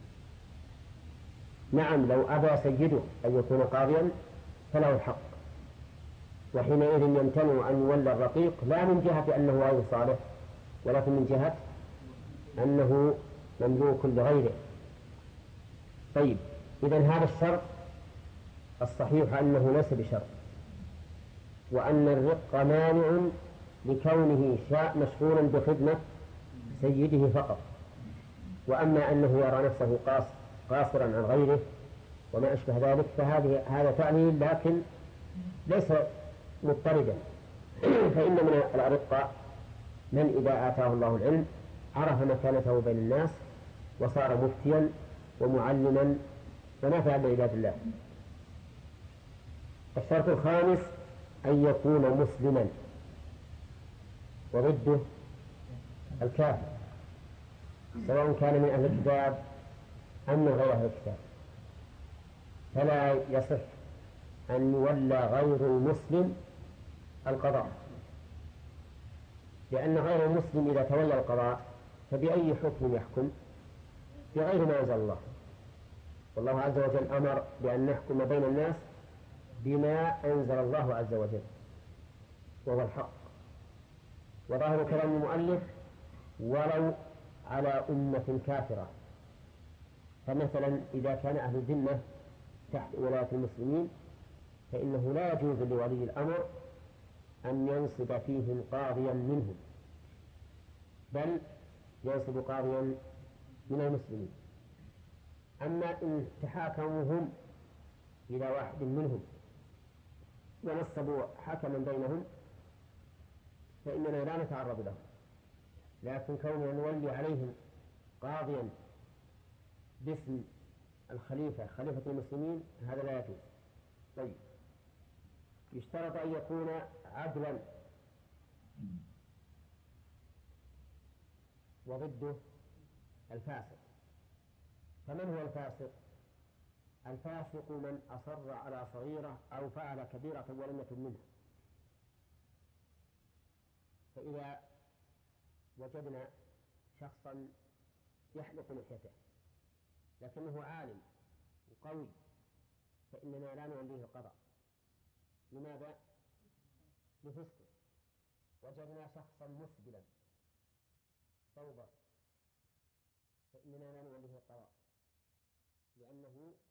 نعم، لو أبى سيده أن يكون قاضيا فله الحق، وحينئذ يمتنع أن يولى الرقيق، لا من جهة أنه غير صالح ولكن من جهة أنه مملوك لغيره. طيب، إذن هذا الشرط الصحيح أنه ليس بشرط، وأن الرق مانع لكونه شاء مشغولا بخدمة سيده فقط. وأما أنه يرى نفسه قاص قاصرا عن غيره وما أشبه ذلك فهذه هذا تعليل لكن ليس مضطردا. فإن من الأرقاء من إذا آتاه الله العلم عرف مكانته بين الناس وصار مفتيا ومعلما ونافعا لعباد الله. الشرط الخامس أن يكون مسلما، وضده الكافر سواء كان من أهل الكتاب أم من غير أهل الكتاب، فلا يصح أن يولى غير المسلم القضاء، لأن غير المسلم إذا تولى القضاء فبأي حكم يحكم؟ بغير ما أنزل الله. والله عز وجل أمر بأن نحكم بين الناس بما أنزل الله عز وجل وهو الحق. وظاهر كلام المؤلف ولو على أمة كافرة، فمثلا إذا كان أهل الذمة تحت ولاية المسلمين فإنه لا يجوز لولي الأمر أن ينصب فيهم قاضيا منهم، بل ينصب قاضيا من المسلمين. أما إن تحاكموا هم إلى واحد منهم ونصبوا حكما بينهم فإننا لا نتعرض له، لكن كوننا نولي عليهم قاضيا باسم الخليفة خليفة المسلمين هذا لا يجوز. طيب، يشترط أن يكون عدلا، وضده الفاسق. فمن هو الفاسق؟ الفاسق من أصر على صغيرة أو فعل كبيرة ولم يتب منها. فإذا وجدنا شخصا يحلق لحيته لكنه عالم وقوي فإننا لا نوليه القضاء. لماذا؟ لفسقه. وجدنا شخصا مسبلا ثوبا فإننا لا نوليه القضاء لأنه